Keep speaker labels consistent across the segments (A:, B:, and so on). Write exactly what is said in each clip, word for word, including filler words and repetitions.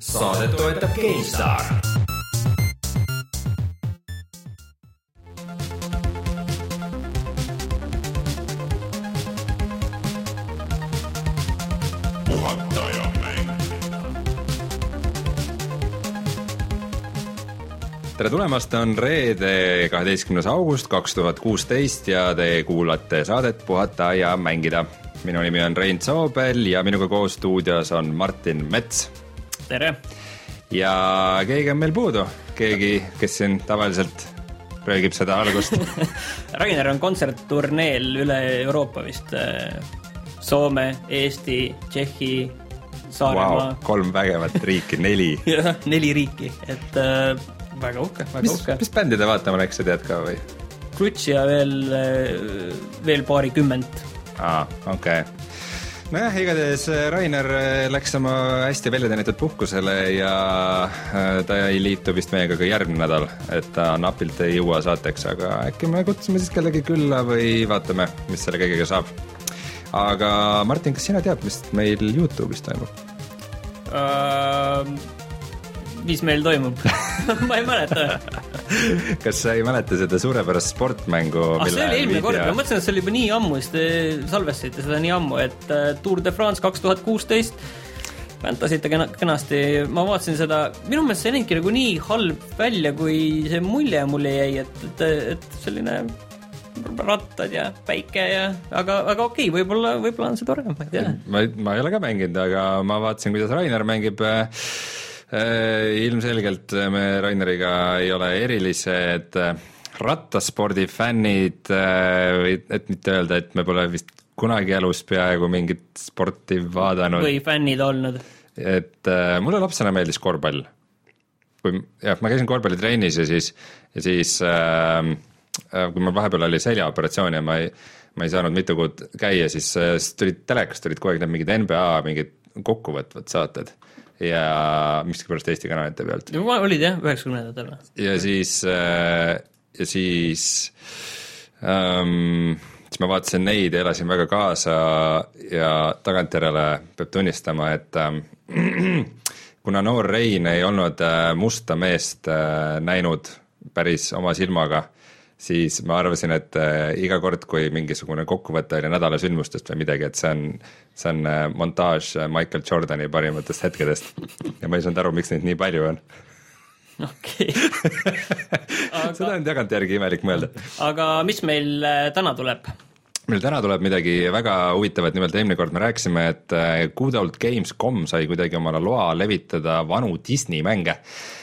A: Saadet toetab GameStar. Tere tulemast, on reede kaheteistkümnes august kaks tuhat kuusteist ja te kuulate saadet Puhata ja mängida. Minu nimi on Rein Soobel ja minuga koos stuudios on Martin Mets.
B: Tere!
A: Ja keegi on meil puudu, keegi, kes siin tavaliselt röögib seda algust.
B: Rainer on kontsertturneel üle Euroopa vist. Soome, Eesti, Tšehhi, Saaremaa.
A: Wow, kolm vägevat riiki, neli.
B: Ja, neli riiki, et väga uhke, väga
A: mis,
B: uhke.
A: Mis bändide vaatama läks, sa tead ka või?
B: Krutš ja veel, veel paari kümment.
A: Aa, okei okay. Nojah, igatahes Rainer läks oma hästi väljateenitud puhkusele ja ta ei liitu vist meiega ka järgmine nädal, et ta napilt ei jõua saateks, aga äkki me kutsume siis kellegi külla või vaatame, mis selle kõigega saab. Aga Martin, kas sina tead, mis meil YouTube'is toimub?
B: Uh, mis meil toimub? Ma ei mäleta.
A: Kas sa ei mäleta seda suurepärast sportmängu?
B: Ah, see oli eelmine kord, ma mõtlesin, et see oli juba nii ammu, sest te salvestasite seda nii ammu, et Tour de France kaks tuhat kuusteist väntasite kenasti, ma vaatasin seda, minu meelest see näinki nagu nii halb välja, kui see mulje mulle jäi, et, et, et selline rattad ja päike ja, aga, aga okei, võib-olla, võib-olla on see tore, ma ei tea.
A: Ma, ma ei ole ka mänginud, aga ma vaatasin, kuidas Rainer mängib. Ilmselgelt me Raineriga ei ole erilised rattaspordi fännid, et mitte öelda, et me pole vist kunagi elus peaaegu mingit sporti vaadanud.
B: Või fännid olnud.
A: Et mulle lapsena meeldis korvpall. Kui, jah, ma käisin korvpallitrennis ja siis, ja siis äh, kui ma vahepeal oli seljaoperatsioon ja ma ei, ma ei saanud mitu kuud käia, siis, siis tulid telekast, tulid kogu aeg need mingid N B A mingid kokkuvõtvad saated ja miskipärast Eesti kanalite pealt.
B: Olid jah, üheksakümnendatel.
A: Ja siis, ja siis, ähm, siis ma vaatasin neid ja elasin väga kaasa ja tagantjärele peab tunnistama, et ähm, kuna noor Rein ei olnud musta meest äh, näinud päris oma silmaga, siis ma arvasin, et äh, iga kord, kui mingisugune kokkuvõte oli nädala sündmustest või midagi, et see on, see on äh, montaaž Michael Jordani parimatest hetkedest. Ja ma ei saanud aru, miks neid nii palju on.
B: Okei.
A: Aga... seda on tagant järgi imelik mõelda.
B: Aga mis meil täna tuleb?
A: Meil täna tuleb midagi väga huvitavat, nimelt eelmine kord me rääkisime, et Good Old Games dot com sai kuidagi omale loa levitada vanu Disney mänge.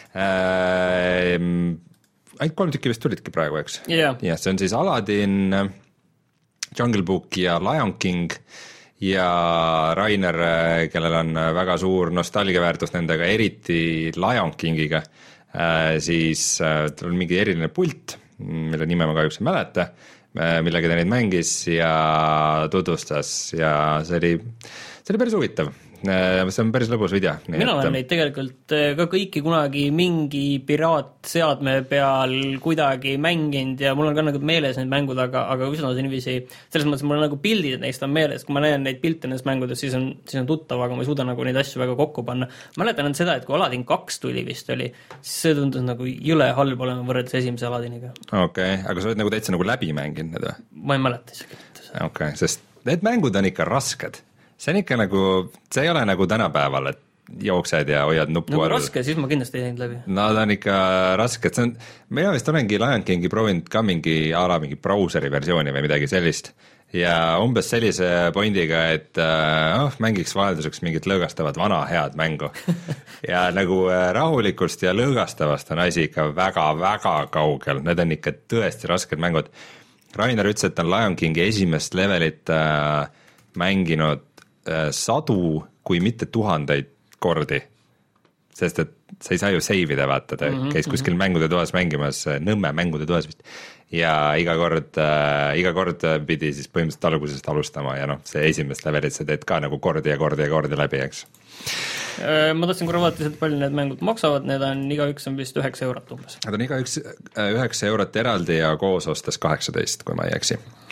A: Äh, ainult kolm tükki vist tulidki praegu, eks?
B: Yeah.
A: Ja, see on siis Aladdin, Jungle Book ja Lion King ja Rainer, kellel on väga suur nostalgiaväärtus nendega, eriti Lion Kingiga, siis tal on mingi eriline pult, mille nime ma kahjuks ei mäleta, millega ta neid mängis ja tutvustas ja see oli, see oli päris huvitav. See on päris lõbus video.
B: Mina olen neid tegelikult ka kõiki kunagi mingi piraatseadme peal kuidagi mänginud ja mul on ka nagu meeles need mängud, aga, aga üsna niiviisi, selles mõttes mul on nagu pildid neist on meeles, kui ma näen neid pilte neist mängudes, siis on, siis on tuttav, aga ma ei suuda nagu neid asju väga kokku panna. Ma mäletan et seda, et kui Aladdin kaks tuli vist oli, siis see tundus nagu jõle halb olema võrreldes esimese Aladdiniga.
A: Okei, okay, aga sa oled nagu täitsa nagu läbi mänginud need või?
B: Ma ei mäleta isegi.
A: Okei, okay, sest need mängud on ikka rasked. See on ikka nagu, see ei ole nagu tänapäeval, et jooksed ja hoiad nuppu
B: no, all. No raske, siis ma kindlasti ei teinud läbi.
A: No ta on ikka raske, et see on, mina vist olengi Lion Kingi proovinud ka mingi ala mingi brauseri versiooni või midagi sellist ja umbes sellise pointiga, et oh, mängiks vahelduseks mingit lõõgastavat vana head mängu ja nagu rahulikust ja lõõgastavast on asi ikka väga-väga kaugel, need on ikka tõesti rasked mängud. Rainer ütles, et on Lion Kingi esimest levelit äh, mänginud sadu, kui mitte tuhandeid kordi, sest et sa ei saa ju seivida, vaata, ta mm -hmm, käis kuskil mm -hmm. mängude toas mängimas, Nõmme mängude toas vist, ja iga kord, äh, iga kord pidi siis põhimõtteliselt algusest alustama ja noh, see esimest levelit sa teed ka nagu kordi ja kordi ja kordi läbi, eks.
B: Ma tahtsin korra vaata, et palju need mängud maksavad, need on igaüks on vist üheksa eurot umbes.
A: Need on igaüks üheksa eurot eraldi ja koos ostes kaheksateist, kui ma ei eksi.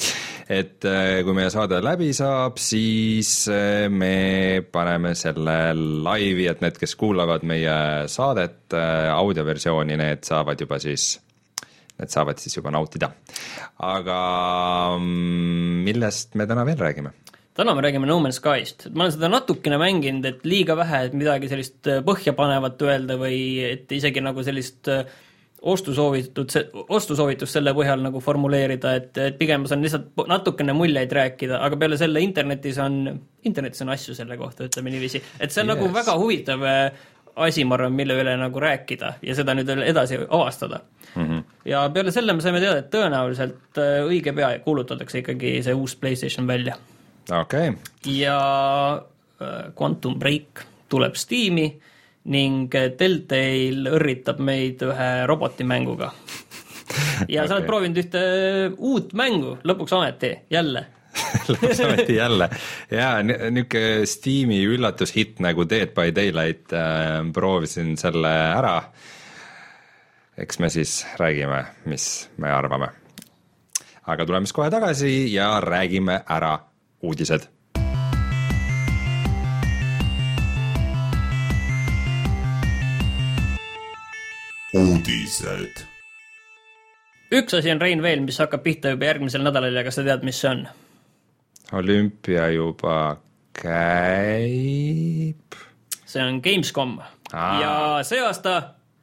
A: et kui meie saade läbi saab, siis me paneme selle laivi, et need, kes kuulavad meie saadet, audioversiooni, need saavad juba siis Need saavad siis juba nautida. Aga millest me täna veel räägime?
B: Täna me räägime No Man's Skyst. Ma olen seda natukene mänginud, et liiga vähe, et midagi sellist põhjapanevat öelda või et isegi nagu sellist ostusoovitud, ostusoovitust selle põhjal nagu formuleerida, et, et pigem ma saan lihtsalt natukene muljeid rääkida, aga peale selle internetis on, internetis on asju selle kohta, ütleme niiviisi. Et see on yes. nagu väga huvitav asi, ma arvan, mille üle nagu rääkida ja seda nüüd edasi avastada. Mm-hmm. Ja peale selle me saime teada, et tõenäoliselt õige pea kuulutatakse ikkagi see uus PlayStation välja.
A: Okay.
B: Ja Quantum Break tuleb Steam'i ning Telltale õrritab meid ühe robotimänguga. Ja okay. Sa oled proovinud ühte uut mängu, lõpuks ameti, jälle.
A: lõpuks ameti jälle. Jaa, niuke Steam'i üllatushitt nagu Dead by Daylight äh, proovisin selle ära. Eks me siis räägime, mis me arvame. Aga tuleme siis kohe tagasi ja räägime ära uudised.
C: Uudised.
B: Üks asi on Rein veel, mis hakkab pihta juba järgmisel nädalal ja kas sa tead, mis see on?
A: Olümpia juba käib.
B: See on Gamescom. Aa. Ja see aasta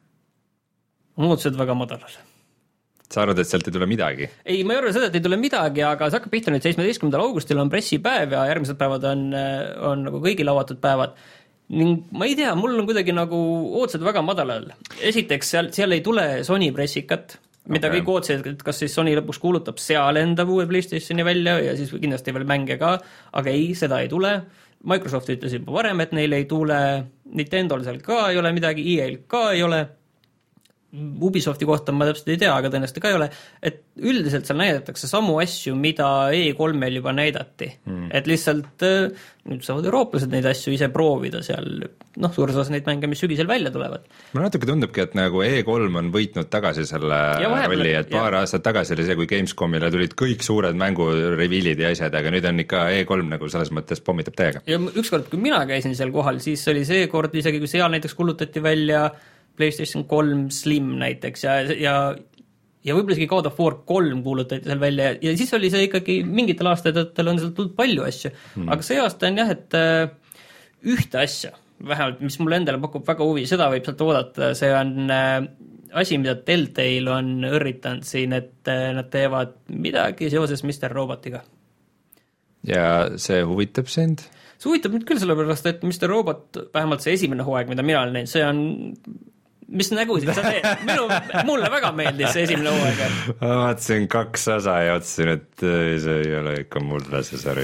B: muutused väga madalal.
A: Sa arvad, et sealt ei tule midagi?
B: Ei, ma ei arva seda, et ei tule midagi, aga see hakkab pihta nüüd seitsmeteistkümnendal augustil on pressipäev ja järgmised päevad on, on nagu kõigil avatud päevad. Ning ma ei tea, mul on kuidagi nagu ootused väga madalal. Esiteks, seal, seal ei tule Sony pressikat, mida okay. kõik ootsid, et kas siis Sony lõpuks kuulutab seal enda uue PlayStationi välja ja siis kindlasti veel mänge ka, aga ei, seda ei tule. Microsoft ütles juba varem, et neil ei tule, Nintendol seal ka ei ole midagi, E A-l ka ei ole, Ubisofti kohta ma täpselt ei tea, aga tõenäoliselt ka ei ole, et üldiselt seal näidatakse samu asju, mida E kolmel juba näidati, mm. et lihtsalt nüüd saavad eurooplased neid asju ise proovida seal, noh, suures osas neid mänge, mis sügisel välja tulevad.
A: Mulle natuke tundubki, et nagu E kolm on võitnud tagasi selle rolli, et paar ja. aastat tagasi oli see, kui Gamescomile tulid kõik suured mängu revealid ja asjad, aga nüüd on ikka E kolm nagu selles mõttes pommitab täiega.
B: Ja ükskord, kui mina käisin seal kohal, siis oli see kord isegi, kui seal näiteks kulutati välja PlayStation kolm Slim näiteks ja, ja, ja võib-olla isegi God of War kolm kuulutati seal välja ja siis oli see ikkagi mingitel aastatel on seal tulnud palju asju, mm. aga see aasta on jah, et äh, ühte asja, vähemalt mis mulle endale pakub väga huvi, seda võib sealt oodata, see on äh, asi, mida Telltale on õrritanud siin, et äh, nad teevad midagi seoses mister Robotiga.
A: Ja see huvitab sind?
B: See huvitab nüüd küll sellepärast, et mister Robot, vähemalt see esimene hooaeg, mida mina olen näinud, see on mis nägusid sa teed? Minu, mulle väga meeldis see esimene hooaeg.
A: Ma vaatasin kaks osa ja otsin, et see ei ole ikka mulle see sari.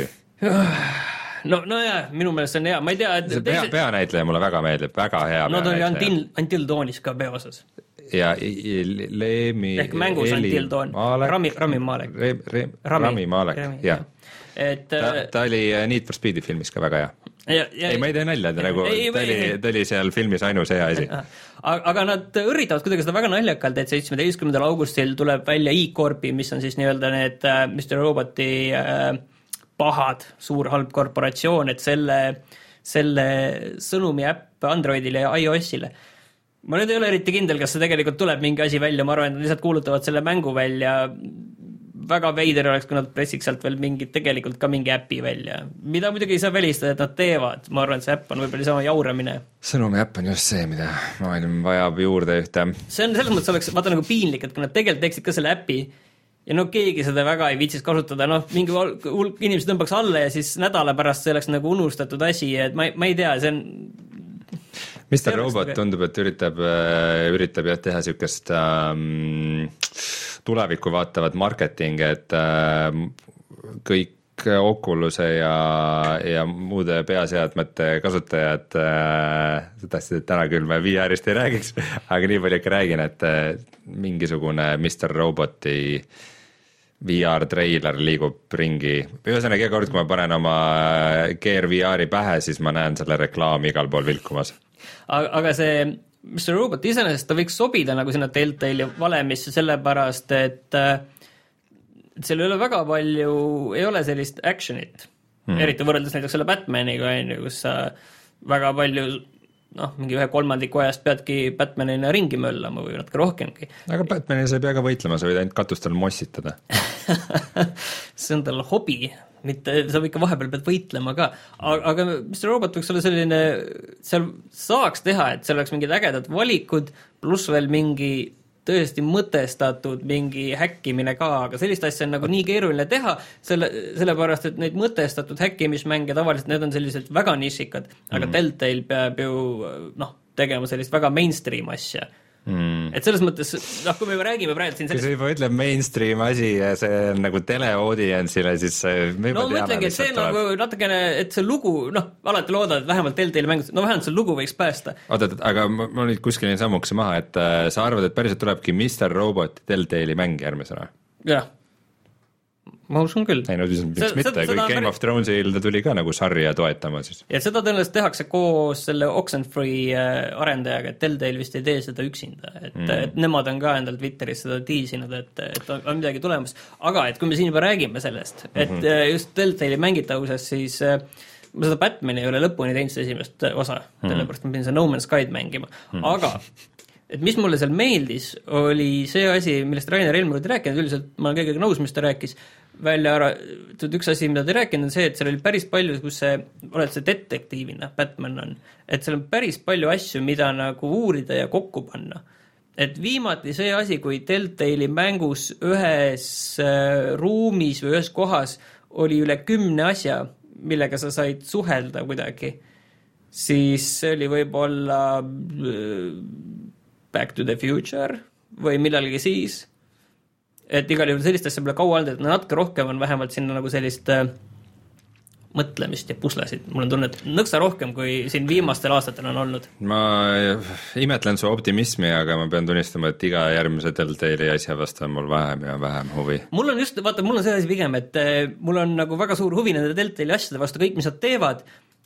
B: No, no jah, minu meelest see on hea, ma ei tea et
A: see pea, peanäitleja mulle väga meeldib, väga hea
B: no ta oli Until, Until Dawnis ka peosas
A: ja Leemi
B: ehk mängus Until Dawn Rami, Rami Malek
A: Re, Re, Rami, Rami Malek, jah
B: et,
A: ta, ta oli Need for Speedi filmis ka väga hea ja, ja, ei, ma ei tee nalja, ta, nagu, ei, ta, oli, ta oli seal filmis ainus hea asi.
B: Aga nad üritavad kuidagi seda väga naljakalt, et seitsmeteistkümnendal augustil tuleb välja E-Corpi, mis on siis nii-öelda need mister Roboti äh, pahad, suur halb korporatsioon, et selle, selle sõnumi äpp Androidile ja iOSile. Ma nüüd ei ole eriti kindel, kas see tegelikult tuleb mingi asi välja, ma arvan, et nad lihtsalt kuulutavad selle mängu välja. Väga veider oleks, kui nad pressiks sealt veel mingi, tegelikult ka mingi äpi välja, mida muidugi ei saa välistada, et nad teevad. Ma arvan, et see äpp on võib-olla sama jauramine.
A: Sõnumi äpp on just see, mida maailm vajab juurde ühte.
B: See on selles mõttes oleks, vaata nagu piinlik, et kui nad tegelikult teeksid ka selle äpi ja no keegi seda väga ei viitsis kasutada, noh, mingi hulk inimesed tõmbaks alla ja siis nädala pärast see oleks nagu unustatud asi, et ma, ma ei tea, see on
A: mister Robot tundub, et üritab, üritab jah teha siukest ähm, tulevikku vaatavat marketing, et äh, kõik Oculus'e ja, ja muude peaseadmete kasutajad äh, tahtsid, et täna küll me V R-ist ei räägiks, aga nii palju ikka räägin, et äh, mingisugune mister Roboti V R treiler liigub ringi. Ühesõnaga, iga kord, kui ma panen oma Gear V R-i pähe, siis ma näen selle reklaami igal pool vilkumas.
B: Aga see mister Robot iseenesest ta võiks sobida nagu sinna Telltale valemisse sellepärast, et et seal ei ole väga palju, ei ole sellist actionit mm., eriti võrreldes näiteks selle Batmaniga, kus sa väga palju noh, mingi ühe kolmandiku ajast peadki Batmanina ringi möllama või natuke rohkemgi. Aga
A: Batmanina sa ei pea ka võitlema, sa võid ainult katustel mossitada.
B: See on tal hobi, mitte, sa ikka vahepeal pead võitlema ka. Aga, aga mister Robot võiks olla selline, seal saaks teha, et seal oleks mingid ägedad valikud, pluss veel mingi tõesti mõtestatud mingi häkkimine ka, aga sellist asja on nagu nii keeruline teha, selle, sellepärast, et neid mõtestatud häkkimismänge tavaliselt need on sellised väga nišikad, aga mm. Telltale peab ju noh, tegema sellist väga mainstream asja. Mm. Et selles mõttes, noh, kui me juba räägime praegu siin
A: sellest... Kui sa juba ütleb mainstream asi ja see on nagu tele-audientsile, siis me
B: no ma mõtlengi, et see tuleb... nagu natukene, et see lugu, noh, alati loodad, et vähemalt Telltale mängus, no vähemalt see lugu võiks päästa.
A: Oota, aga ma, ma nüüd kuskil jäin sammuks maha, et äh, sa arvad, et päriselt tulebki mister Robot Telltale'i mäng järgmisena?
B: Jah. Ma usun küll.
A: Ei, no miks mitte, kui Game päris... of Thrones'il ta tuli ka nagu sarja toetama siis.
B: Ja seda tõenäoliselt tehakse koos selle Oxenfree arendajaga, et Telltale vist ei tee seda üksinda, et, mm. et nemad on ka endal Twitteris seda tiisinud, et, et on, on midagi tulemas. Aga et kui me siin juba räägime sellest, et mm -hmm. just Telltale'i mängitavuses, siis ma seda Batmani ei ole lõpuni teinud seda esimest osa, mm. sellepärast ma pidin seda No Man's Sky'd mängima, mm. aga et mis mulle seal meeldis, oli see asi, millest Rainer Elmar oli rääkinud, üldiselt ma olen kõigega nõus, mis ta rääkis, välja ära, üks asi, mida ta rääkinud, on see, et seal oli päris palju, kus see, oled see detektiivina, Batman on, et seal on päris palju asju, mida nagu uurida ja kokku panna. Et viimati see asi, kui Telltale'i mängus ühes äh, ruumis või ühes kohas oli üle kümne asja, millega sa said suhelda kuidagi, siis see oli võib-olla äh, Back to the Future või millalgi siis, et igal juhul sellist asja pole kaua olnud, et natuke rohkem on vähemalt sinna nagu sellist äh, mõtlemist ja puslesid. Mul on tunne, et nõksa rohkem, kui siin viimastel aastatel on olnud.
A: Ma imetlen su optimismi, aga ma pean tunnistama, et iga järgmise Telltale'i asja vastu on mul vähem ja vähem huvi.
B: Mul on just, vaata, mul on see asi pigem, et äh, mul on nagu väga suur huvi nende Telltale'i asjade vastu, kõik, mis nad teevad,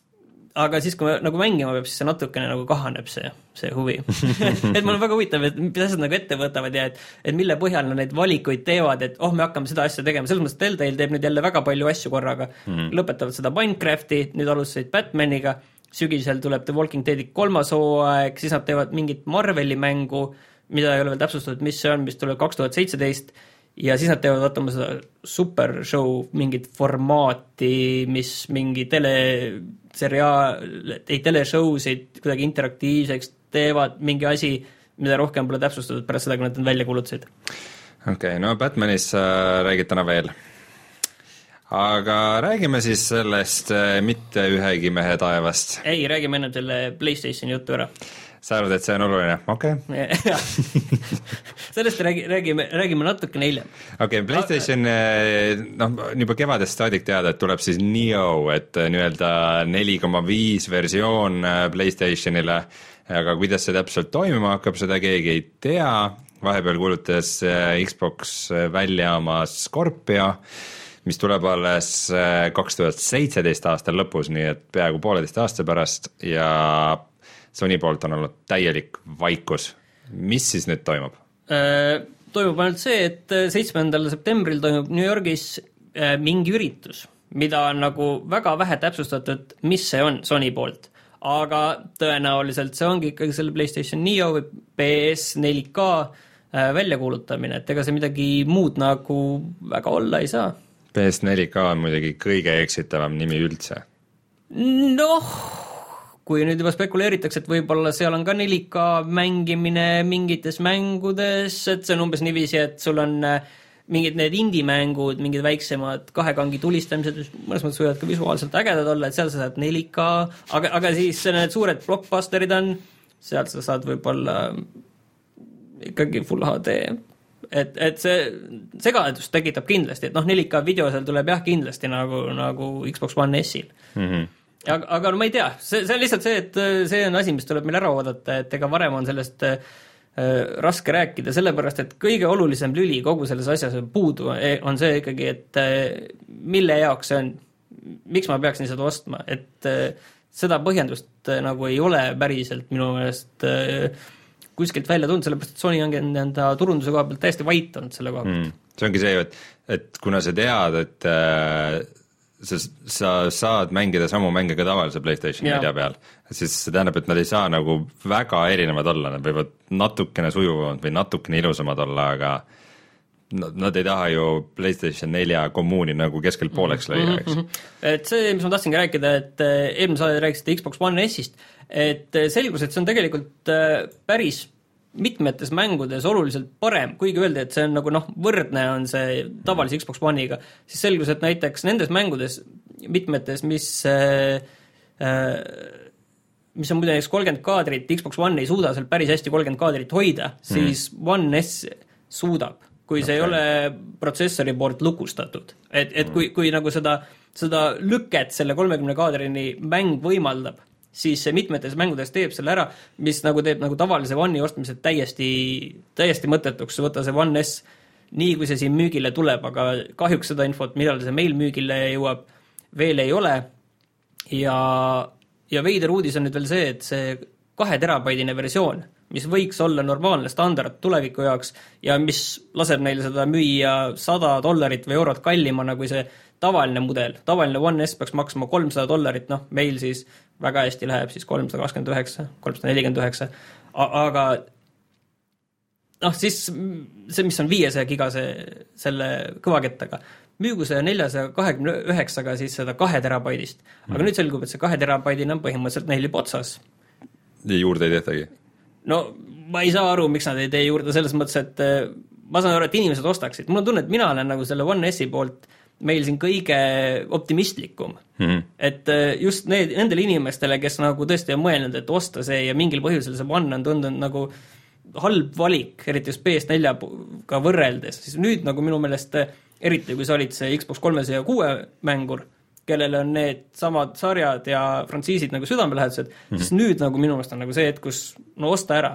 B: aga siis, kui me nagu mängima peab, siis see natukene nagu kahaneb see, see huvi. Et mul on väga huvitav, et mis asjad nagu ette võtavad ja et, et mille põhjal nad neid valikuid teevad, et oh, me hakkame seda asja tegema. Selles mõttes Telltale teeb nüüd jälle väga palju asju korraga. Mm. Lõpetavad seda Minecrafti, nüüd alustasid Batmaniga, sügisel tuleb The Walking Deadi kolmas hooaeg, siis nad teevad mingit Marveli mängu, mida ei ole veel täpsustatud, mis see on, mis tuleb kaks tuhat seitseteist ja siis nad teevad vaatama seda super show, mingit formaati, mis mingi tele seriaal, ei teleshowsid kuidagi interaktiivseks teevad, mingi asi, mida rohkem pole täpsustatud pärast seda, kui nad välja kuulutasid.
A: Okei, okay, no Batmanis äh, räägid täna veel. Aga räägime siis sellest äh, mitte ühegi mehe taevast.
B: Ei, räägime enne selle PlayStationi juttu ära.
A: Sa arvad, et see on oluline? Okei. Okay.
B: Sellest räägi, räägime, räägime natuke hiljem.
A: Okei, okay, PlayStation, noh, juba kevadest saadik teada, et tuleb siis Neo, et nii-öelda neli koma viis versioon PlayStationile, aga kuidas see täpselt toimuma hakkab, seda keegi ei tea. Vahepeal kuulutas Xbox välja oma Scorpio, mis tuleb alles kaks tuhat seitseteist aastal lõpus, nii et peaaegu pooleteist aasta pärast ja Sony poolt on olnud täielik vaikus. Mis siis nüüd toimub?
B: Toimub ainult see, et seitsmendal septembril toimub New Yorgis mingi üritus, mida on nagu väga vähe täpsustatud, mis see on Sony poolt. Aga tõenäoliselt see ongi ikkagi selle PlayStation Neo või P S neli K väljakuulutamine, et ega see midagi muud nagu väga olla ei saa.
A: P S neli K on muidugi kõige eksitavam nimi üldse.
B: Noh, kui nüüd juba spekuleeritakse, et võib-olla seal on ka neli K mängimine mingites mängudes, et see on umbes niiviisi, et sul on mingid need indie-mängud, mingid väiksemad kahekangi tulistamised, mõnes mõttes võivad ka visuaalselt ägedad olla, et seal sa saad neli K, aga, aga siis need suured blockbusterid on, seal sa saad võib-olla ikkagi Full H D, et, et see segadus tekitab kindlasti, et noh, neli K video seal tuleb jah kindlasti nagu, nagu Xbox One S-il. Mhm. Aga, aga no ma ei tea, see, see on lihtsalt see, et see on asi, mis tuleb meil ära oodata, et ega varem on sellest äh, raske rääkida, sellepärast, et kõige olulisem lüli kogu selles asjas on puudu, on see ikkagi, et äh, mille jaoks see on, miks ma peaksin seda ostma, et äh, seda põhjendust äh, nagu ei ole päriselt minu meelest äh, kuskilt välja tulnud, sellepärast, et Sony on enda turunduse koha pealt täiesti vait olnud selle koha pealt. Mm.
A: see ongi see, et, et kuna sa tead, et äh, sa, sa saad mängida samu mänge ka tavalise PlayStation nelja peal, siis see tähendab, et nad ei saa nagu väga erinevad olla, nad võivad natukene sujuvamad või natukene ilusamad olla, aga nad ei taha ju PlayStation nelja kommuuni nagu keskel pooleks lõia, eks.
B: Et see, mis ma tahtsingi rääkida, et eelmise aja rääkisite Xbox One S-ist, et selgus, et see on tegelikult päris mitmetes mängudes oluliselt parem, kuigi öeldi, et see on nagu noh, võrdne on see tavalise Xbox One'iga, siis selgus, et näiteks nendes mängudes mitmetes, mis äh, mis on muidu näiteks kolmkümmend kaadrit, Xbox One ei suuda seal päris hästi kolmkümmend kaadrit hoida, siis mm. One S suudab, kui see okay. ei ole protsessori poolt lukustatud. Et, et kui, kui nagu seda, seda lüket selle kolmekümne kaadrini mäng võimaldab, siis see mitmetes mängudes teeb selle ära, mis nagu teeb nagu tavalise One'i ostmised täiesti, täiesti mõttetuks, võtta see One S nii, kui see siin müügile tuleb, aga kahjuks seda infot, millal see meil müügile jõuab, veel ei ole. Ja, ja veider uudis on nüüd veel see, et see kahe terabaidine versioon, mis võiks olla normaalne standard tuleviku jaoks ja mis laseb neile seda müüa sada dollarit või eurot kallimana kui see tavaline mudel. Tavaline One S peaks maksma kolmsada dollarit, noh, meil siis väga hästi läheb siis kolmsada kakskümmend üheksa, kolmsada nelikümmend üheksa, aga noh, siis see, mis on viiesaja gigase selle kõvakettaga, müügu see neljasaja kahekümne üheksaga siis seda kahe terabaidist, aga mm. nüüd selgub, et see kahe terabaidina on põhimõtteliselt neil juba otsas.
A: Ja juurde ei tehtagi?
B: No ma ei saa aru, miks nad ei tee juurde selles mõttes, et ma saan aru, et inimesed ostaksid. Mul on tunne, et mina olen nagu selle One S-i poolt meil siin kõige optimistlikum. Mm-hmm. Et just need, nendele inimestele, kes nagu tõesti on mõelnud, et osta see ja mingil põhjusel see One on tundunud nagu halb valik, eriti just P S neljaga võrreldes, siis nüüd nagu minu meelest, eriti kui sa olid see Xbox kolmesaja kuue mängur, kellel on need samad sarjad ja frantsiisid nagu südamelähedased, mm-hmm. siis nüüd nagu minu meelest on nagu see, et kus no osta ära.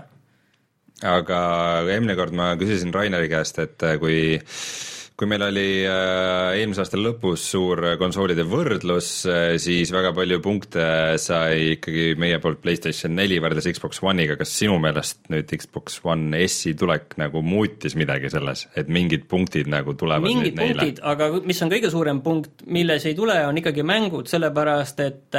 A: Aga eelmine kord ma küsisin Raineri käest, et kui kui meil oli äh, eelmise aasta lõpus suur konsoolide võrdlus, äh, siis väga palju punkte sai ikkagi meie poolt PlayStation neli võrdes Xbox One'iga. Kas sinu meelest nüüd Xbox One S-i tulek nagu muutis midagi selles, et mingid punktid nagu tulevad
B: mingid
A: nüüd neile?
B: Punktid, aga mis on kõige suurem punkt, milles ei tule, on ikkagi mängud, sellepärast et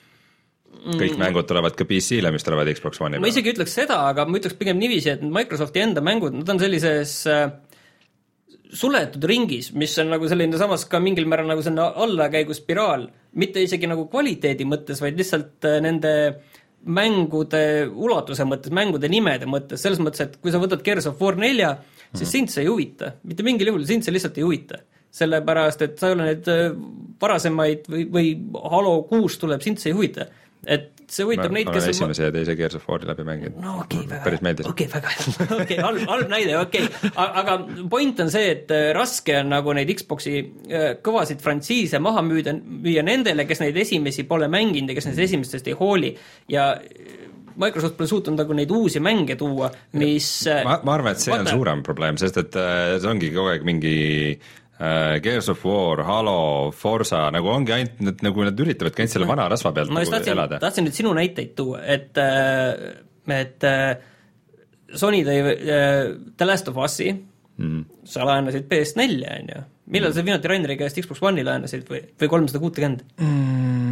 A: mm, kõik mängud tulevad ka P C-le, mis tulevad Xbox One'i
B: ma isegi ütleks seda, aga ma ütleks pigem niiviisi, et Microsofti enda mängud, nad on sellises äh, suletud ringis, mis on nagu selline samas ka mingil määral nagu selline allakäigu spiraal, mitte isegi nagu kvaliteedi mõttes, vaid lihtsalt nende mängude ulatuse mõttes, mängude nimede mõttes, selles mõttes, et kui sa võtad Gears of War nelja, siis sind see ei huvita, mitte mingil juhul sind see lihtsalt ei huvita, sellepärast, et sa ei ole need varasemaid või, või Halo kuus tuleb, sind see ei huvita, et see huvitab
A: ma,
B: neid,
A: kes... Ma olen esimese ja teise Gears of War'i läbi mänginud.
B: No okei, okay, väga
A: päris meeldis.
B: Okei, okay, väga okay, halb, halb näide, okei okay.. Aga point on see, et raske on nagu neid Xboxi kõvasid frantsiise maha müüda, müüa nendele, kes neid esimesi pole mänginud ja kes neid esimestest ei hooli. Ja Microsoft pole suutnud nagu neid uusi mänge tuua, mis...
A: Ma, ma arvan, et see on suurem probleem, sest et see ongi kogu aeg mingi... Uh, Gears of War, Halo, Forza, nagu ongi ainult, nagu nad üritavad ainult selle vana rasva pealt
B: ma
A: nagu
B: tahtsin,
A: elada.
B: Tahtsin nüüd sinu näiteid tuua, et, et Sony tõi The Last of Us'i, mm. sa laenasid P S neli, on ju. Millal mm. sa viimati Raineri käest Xbox One'i laenasid või, või kolmsada kuuskümmend? Mm.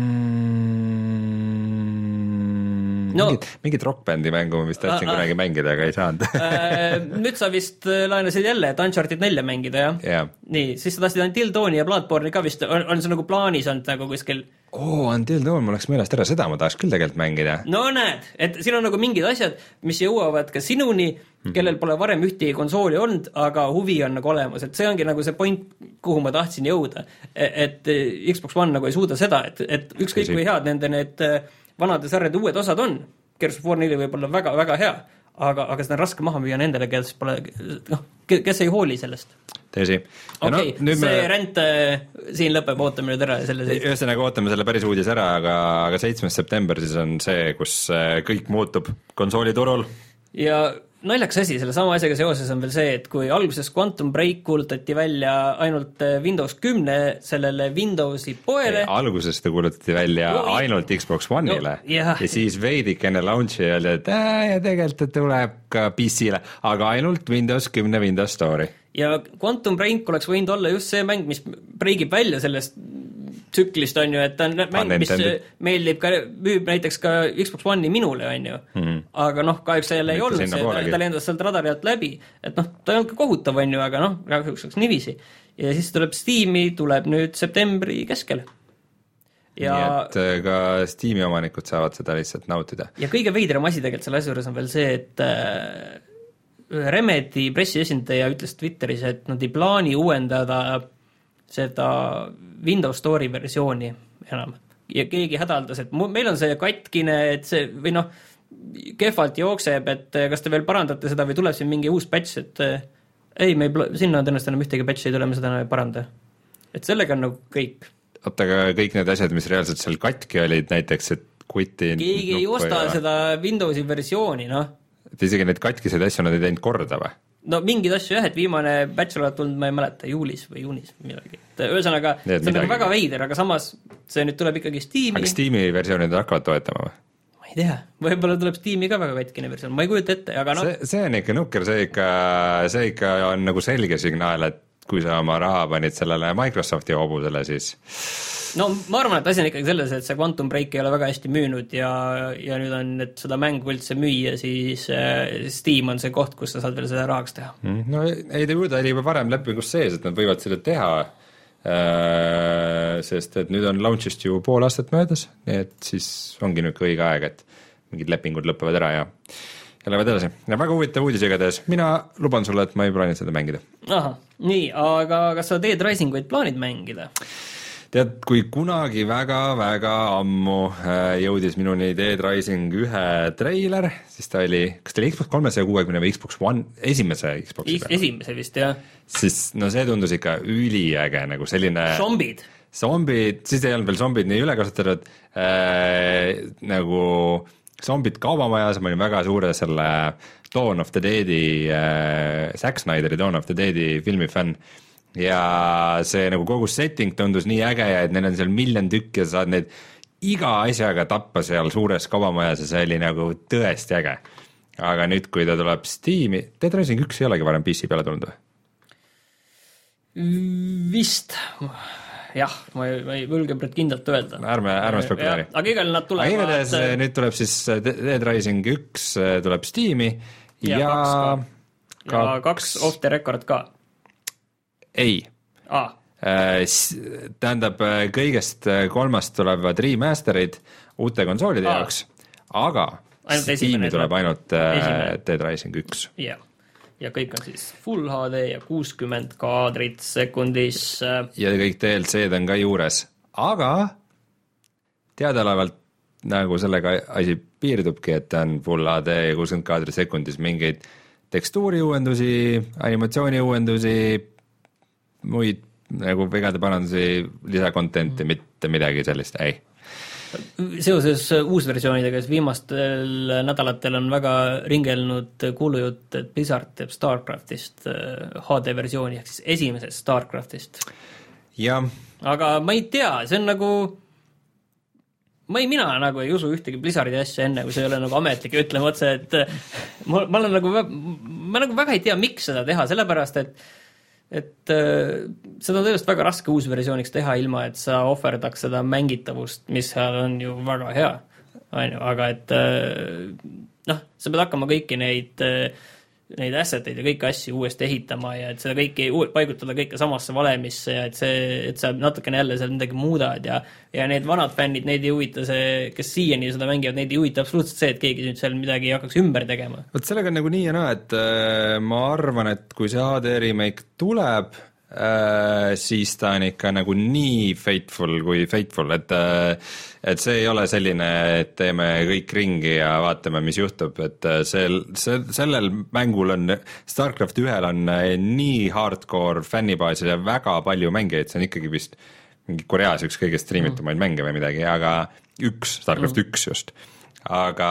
B: No,
A: mingid, mingid rockbändi mängu, mis tahtsin a, a, kunagi mängida, aga ei saanud
B: äh, nüüd sa vist laenasid jälle, et Uncharted nelja mängida, jah?
A: Yeah.
B: Nii, siis sa tahtsid Until Dawni ja Bloodborne'i ka vist, on, on see nagu plaanis olnud nagu kuskil?
A: Oo, Until Dawn, ma läks meelest ära, seda ma tahaks küll tegelikult mängida.
B: No näed, et siin on nagu mingid asjad, mis jõuavad ka sinuni, kellel pole varem ühtegi konsooli olnud, aga huvi on nagu olemas, et see ongi nagu see point, kuhu ma tahtsin jõuda, et Xbox One nagu ei suuda seda, et, et ükskõik kui head nende need vanade sarjade uued osad on, Gears of War neli võib olla väga, väga hea, aga, aga seda on raske maha müüa nendele, kes pole, noh, kes ei hooli sellest.
A: Tõsi.
B: Okei, okay, see me... rent äh, siin lõpeb, ootame nüüd ära.
A: Ühesõnaga ootame selle päris uudis ära, aga, aga seitsmes september siis on see, kus kõik muutub konsooliturul. Ja
B: naljakas asi, selle sama asjaga seoses on veel see, et kui alguses Quantum Break kuulutati välja ainult Windows kümne sellele Windowsi poele.
A: Alguses ta kuulutati välja no, ainult Xbox One'ile no, ja. ja siis veidikene launchi öeldi, et äh, ja tegelikult ta tuleb ka P C-le, aga ainult Windows kümne Windows Store'i.
B: ja Quantum Break oleks võinud olla just see mäng, mis breigib välja sellest tsüklist, on ju, et ta on mäng, mis meeldib ka, müüb näiteks ka Xbox One'i minule, on ju mm. -hmm. aga noh, kahjuks see jälle ei olnud see, ta, ta lendas sealt radari alt läbi, et noh, ta ei olnud ka kohutav, on ju, aga noh, kahjuks oleks nivisi. Ja siis tuleb Steam'i, tuleb nüüd septembri keskel. Ja
A: nii et ka Steam'i omanikud saavad seda lihtsalt nautida.
B: Ja kõige veidram asi tegelikult selle asja juures on veel see, et äh, Remedi pressiesindaja ütles Twitteris, et nad ei plaani uuendada seda Windows Store'i versiooni enam. Ja keegi hädaldas, et meil on see katkine, et see, või noh, kehvalt jookseb, et kas te veel parandate seda või tuleb siin mingi uus patch, et ei, me ei, sinna on tõenäoliselt enam ühtegi patchi ei tule, me seda enam ei paranda. Et sellega on nagu kõik.
A: Oota, aga kõik need asjad, mis reaalselt seal katki olid, näiteks, et quit'i
B: keegi ei osta ja... seda Windowsi versiooni, noh.
A: Et isegi need katkiseid asju nad ei teinud korda või?
B: No mingid asju jah, et viimane batch oled tulnud, ma ei mäleta, juulis või juunis midagi. Ühesõnaga, see on midagi. Väga veider, aga samas see nüüd tuleb ikkagi Steam'i.
A: Aga Steam'i versioonid hakkavad toetama või?
B: Ma ei tea, võib-olla tuleb Steam'i ka väga katkine versioon, ma ei kujuta ette, aga noh.
A: See, see on ikka nukker, see ikka, see ikka on nagu selge signaal, et kui sa oma raha panid sellele Microsofti hobusele, siis
B: no ma arvan, et asi on ikkagi selles, et see Quantum Break ei ole väga hästi müünud ja, ja nüüd on, et seda mängu üldse müüa, siis äh, Steam on see koht, kus sa saad veel seda rahaks teha.
A: No ei te juurde, oli juba varem lepingus sees, et nad võivad seda teha, äh, sest et nüüd on launchist ju pool aastat möödas, nii et siis ongi nüüd õige aeg, et mingid lepingud lõpevad ära ja ja lähevad edasi. Ja väga huvitav uudis igatahes. Mina luban sulle, et ma ei plaanid seda mängida.
B: Aha, nii, aga kas sa Dead Risinguid plaanid mängida?
A: Tead, kui kunagi väga-väga ammu jõudis minuni Dead Rising ühe treiler, siis ta oli, kas ta oli Xbox kolmesaja kuuekümne või Xbox One, esimese Xboxi
B: peal? Esimese vist, jah.
A: Siis no see tundus ikka üliäge, nagu selline
B: zombid.
A: Zombid, siis ei olnud veel zombid nii üle kasutatud, äh, nagu zombid kaubamajas, ma olin väga suure selle Dawn of the Deadi äh,, Zack Snyderi Dawn of the Deadi filmi fänn ja see nagu kogu setting tundus nii äge ja et neil on seal miljon tükki ja saad neid iga asjaga tappa seal suures kaubamajas ja see oli nagu tõesti äge. Aga nüüd, kui ta tuleb Steam'i, Dead Rising üks ei olegi varem P C peale tulnud või?
B: Vist jah, ma ei, ma ei võlge praegu kindlalt öelda.
A: Ärme, ärme spekuleeri.
B: Aga igal nad tulevad...
A: Aga igatahes et... nüüd tuleb siis Dead Rising üks tuleb Steam'i ja...
B: Ja kaks, ka... ja kaks off the record ka.
A: Ei.
B: Ah.
A: Tähendab, kõigest kolmast tulevad remasterid uute konsoolide ah. jaoks, aga ainult Steam'i tuleb ainult esimene. Dead Rising üks.
B: Jah. Ja kõik on siis Full H D ja kuuskümmend kaadrit sekundis.
A: Ja kõik D L C-d on ka juures, aga teadaolevalt nagu sellega asi piirdubki, et on Full H D ja kuuskümmend kaadrit sekundis mingeid tekstuuri uuendusi, animatsiooni uuendusi, muid nagu vigade parandusi, lisakontenti, mitte midagi sellist, ei.
B: Seoses uusversioonidega, siis viimastel nädalatel on väga ringelnud kuulujutt, et Blizzard teeb StarCraftist H D versiooni, ehk siis esimesest StarCraftist.
A: Ja.
B: Aga ma ei tea, see on nagu, ma ei, mina nagu ei usu ühtegi Blizzardi asja enne, kui see ei ole nagu ametlik, ütleme otse, et ma, ma olen nagu, ma nagu väga ei tea, miks seda teha, sellepärast, et et äh, seda on tõesti väga raske uusversiooniks teha ilma, et sa ohverdaks seda mängitavust, mis seal on ju väga hea, on ju, aga et äh, noh, sa pead hakkama kõiki neid, neid asseteid ja kõiki asju uuesti ehitama ja et seda kõiki paigutada kõike samasse valemisse ja et see, et sa natukene jälle seal midagi muudad ja, ja need vanad fännid, neid ei huvita see, kes siiani seda mängivad, neid ei huvita absoluutselt see, et keegi nüüd seal midagi hakkaks ümber tegema.
A: Võt sellega on nagu nii ja naa, et äh, ma arvan, et kui see H D remake tuleb, äh, siis ta on ikka nagu nii faithful kui faithful, et äh, et see ei ole selline, et teeme kõik ringi ja vaatame, mis juhtub, et see, see, sellel mängul on, StarCraft ühel on nii hardcore fännibaas ja väga palju mängijaid, see on ikkagi vist mingi Koreas üks kõige streamitumaid mm. mänge või midagi, aga üks, StarCraft mm. üks just. Aga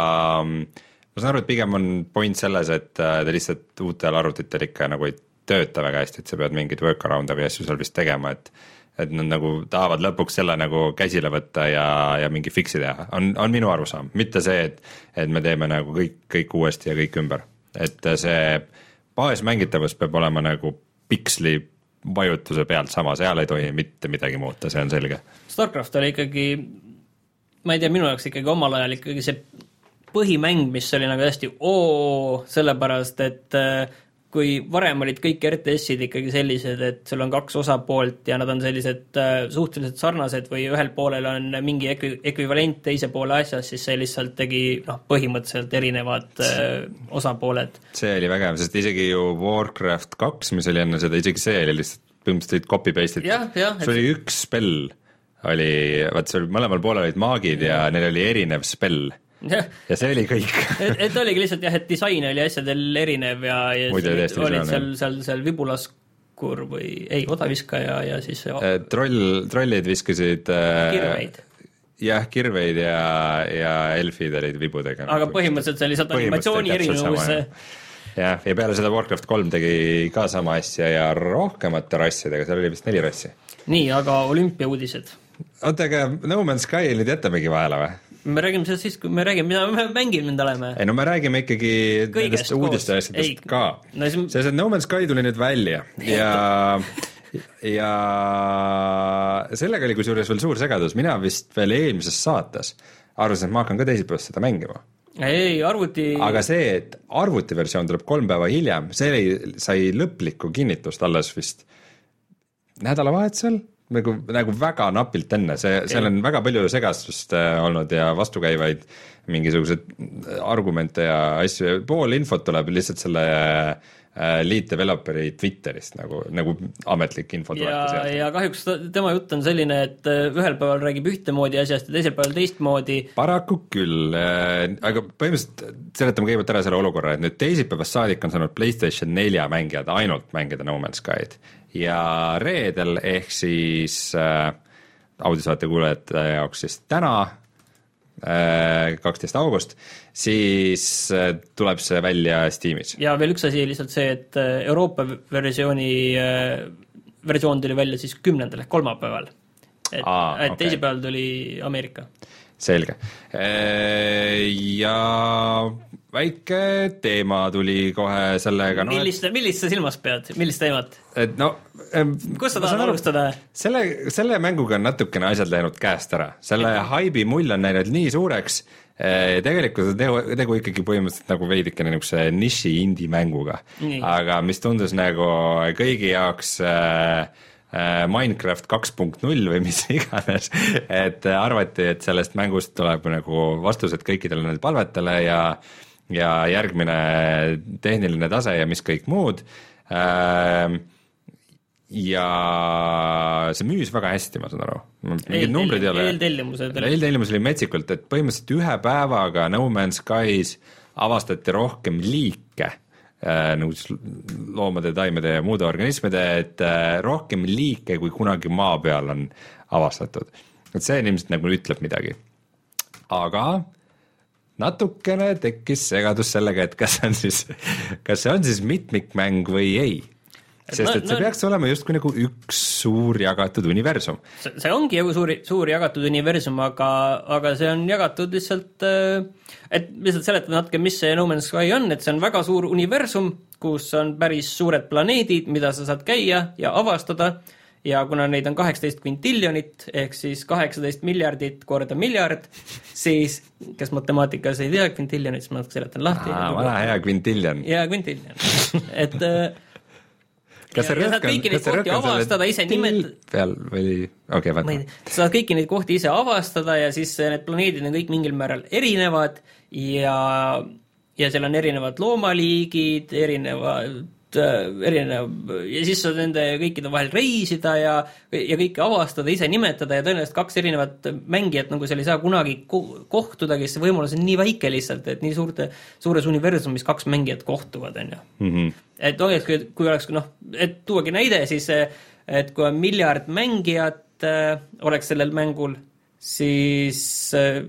A: ma saan aru, et pigem on point selles, et ta lihtsalt uutel arvutitel ikka nagu ei tööta väga hästi, et sa pead mingid workaround'e või asju seal vist tegema, et et nad nagu tahavad lõpuks selle nagu käsile võtta ja, ja mingi fixi teha, on, on minu arusaam, mitte see, et, et me teeme nagu kõik, kõik uuesti ja kõik ümber, et see baasmängitavus peab olema nagu piksli vajutuse pealt sama, seal ei tohi mitte midagi muuta, see on selge.
B: Starcraft oli ikkagi, ma ei tea, minu jaoks ikkagi omal ajal ikkagi see põhimäng, mis oli nagu hästi oo, sellepärast, et kui varem olid kõik R T S-id ikkagi sellised, et sul on kaks osapoolt ja nad on sellised suhteliselt sarnased või ühel poolel on mingi ekvi- ekvivalent teise poole asjas, siis see lihtsalt tegi noh, põhimõtteliselt erinevad öö, osapooled.
A: See oli vägev, sest isegi ju Warcraft kaks, mis oli enne seda, isegi see oli lihtsalt põhimõtteliselt copy-paste'id. See oli et... üks spell, oli, vaat see oli, mõlemal poolel olid maagid ja neil oli erinev spell. Ja, ja see oli kõik
B: et, et oligi lihtsalt jah, et disain oli asjadel erinev ja, ja olid seal, seal, seal vibulaskur või ei, odaviskaja ja siis
A: Troll, trollid viskasid
B: kirveid.
A: Jah, kirveid ja, ja elfid olid vibudega.
B: Aga põhimõtteliselt see oli lihtsalt animatsiooni erinevus.
A: Jah, ja peale seda Warcraft kolm tegi ka sama asja ja rohkemate rassidega, seal oli vist neli rassi.
B: Nii, aga olümpia uudised.
A: Oota, aga No Man's Sky nüüd jätamegi vahele või?
B: Me räägime sellest siis, kui me räägime, mida me mängime nüüd oleme.
A: Ei, no me räägime ikkagi nendest uudiste asjadest ka. No, see... Selles, et No Man's Sky tuli nüüd välja ja, ja sellega oli kusjuures veel suur segadus. Mina vist veel eelmises saates arvasin, et ma hakkan ka teisipäevast seda mängima.
B: Ei, arvuti...
A: Aga see, et arvutiversioon tuleb kolm päeva hiljem, see ei, sai lõplikku kinnitust alles vist nädalavahetusel, nagu, nagu väga napilt enne, see, seal on väga palju segastust äh, olnud ja vastukäivaid mingisugused argumente ja asju, pool infot tuleb lihtsalt selle äh, lead developeri Twitterist, nagu, nagu ametlik info tuleb
B: ja,
A: sealt.
B: Ja kahjuks tema jutt on selline, et ühel päeval räägib ühtemoodi asjast ja teisel päeval teistmoodi.
A: Paraku küll, äh, aga põhimõtteliselt seletame kõigepealt ära selle olukorra, et nüüd teisipäevast saadik on saanud PlayStation nelja mängijad ainult mängida No Man's Sky'd ja reedel ehk siis äh, audisaate kuulajate jaoks siis täna äh, kaksteist august, siis äh, tuleb see välja Steamis.
B: Ja veel üks asi lihtsalt see, et Euroopa versiooni äh, versioon tuli välja siis kümnendal ehk kolmapäeval. Et, Aa, et okay. Teisipäeval tuli Ameerika.
A: Selge. Ja väike teema tuli kohe sellega no,
B: millist, et... millist sa silmas pead? Millist teemat?
A: Et no,
B: kus sa tahad alustada?
A: Selle, selle mänguga on natukene asjad läinud käest ära. Selle et... haibi mull on näinud nii suureks, tegelikult tegu, tegu ikkagi põhimõtteliselt nagu veidikene niisuguse niši indie mänguga. Nii. Aga mis tundus nagu kõigi jaoks äh, Minecraft kaks punkt null või mis iganes, et arvati, et sellest mängust tuleb nagu vastused kõikidele nende palvetele ja, ja järgmine tehniline tase ja mis kõik muud. Ja see müüs väga hästi, ma saan aru. Mingid numbrid ei ole.
B: Eeltellimused.
A: Eeltellimus oli metsikult, et põhimõtteliselt ühe päevaga No Man's Sky's avastati rohkem liike, nagu loomade, taimede ja muude organismide, et rohkem liike kui kunagi maa peal on avastatud. Et see ilmselt nagu ütleb midagi. Aga natukene tekkis segadus sellega, et kas, on siis, kas see on siis mitmikmäng või ei. Sest et see no, peaks olema justkui nagu üks suur jagatud universum.
B: See, see ongi ju suur, suur jagatud universum, aga, aga see on jagatud lihtsalt, et lihtsalt seletada natuke, mis see No Man's Sky on, et see on väga suur universum, kus on päris suured planeedid, mida sa saad käia ja avastada ja kuna neid on kaheksateist kvintiljonit ehk siis kaheksateist miljardit korda miljard, siis kes matemaatikas ei tea kvintiljonit, siis ma seletan lahti.
A: Aa, vana hea kvintiljon.
B: Ja kvintiljon. Et
A: kas sa
B: saad kõiki neid kohti avastada, ise nimetada
A: peal või, okei, okay,
B: sa saad kõiki neid kohti ise avastada ja siis need planeedid on kõik mingil määral erinevad ja, ja seal on erinevad loomaliigid, erinevad erinev ja siis saad nende kõikide vahel reisida ja, ja kõike avastada, ise nimetada ja tõenäoliselt kaks erinevat mängijat, nagu seal ei saa kunagi kohtuda, kes see võimalus on nii väike lihtsalt, et nii suurte, suures universumis kaks mängijat kohtuvad, on ju. Mm-hmm. Et oleks, kui oleks, noh, et tuuagi näide, siis et kui on miljard mängijat äh, oleks sellel mängul, siis äh,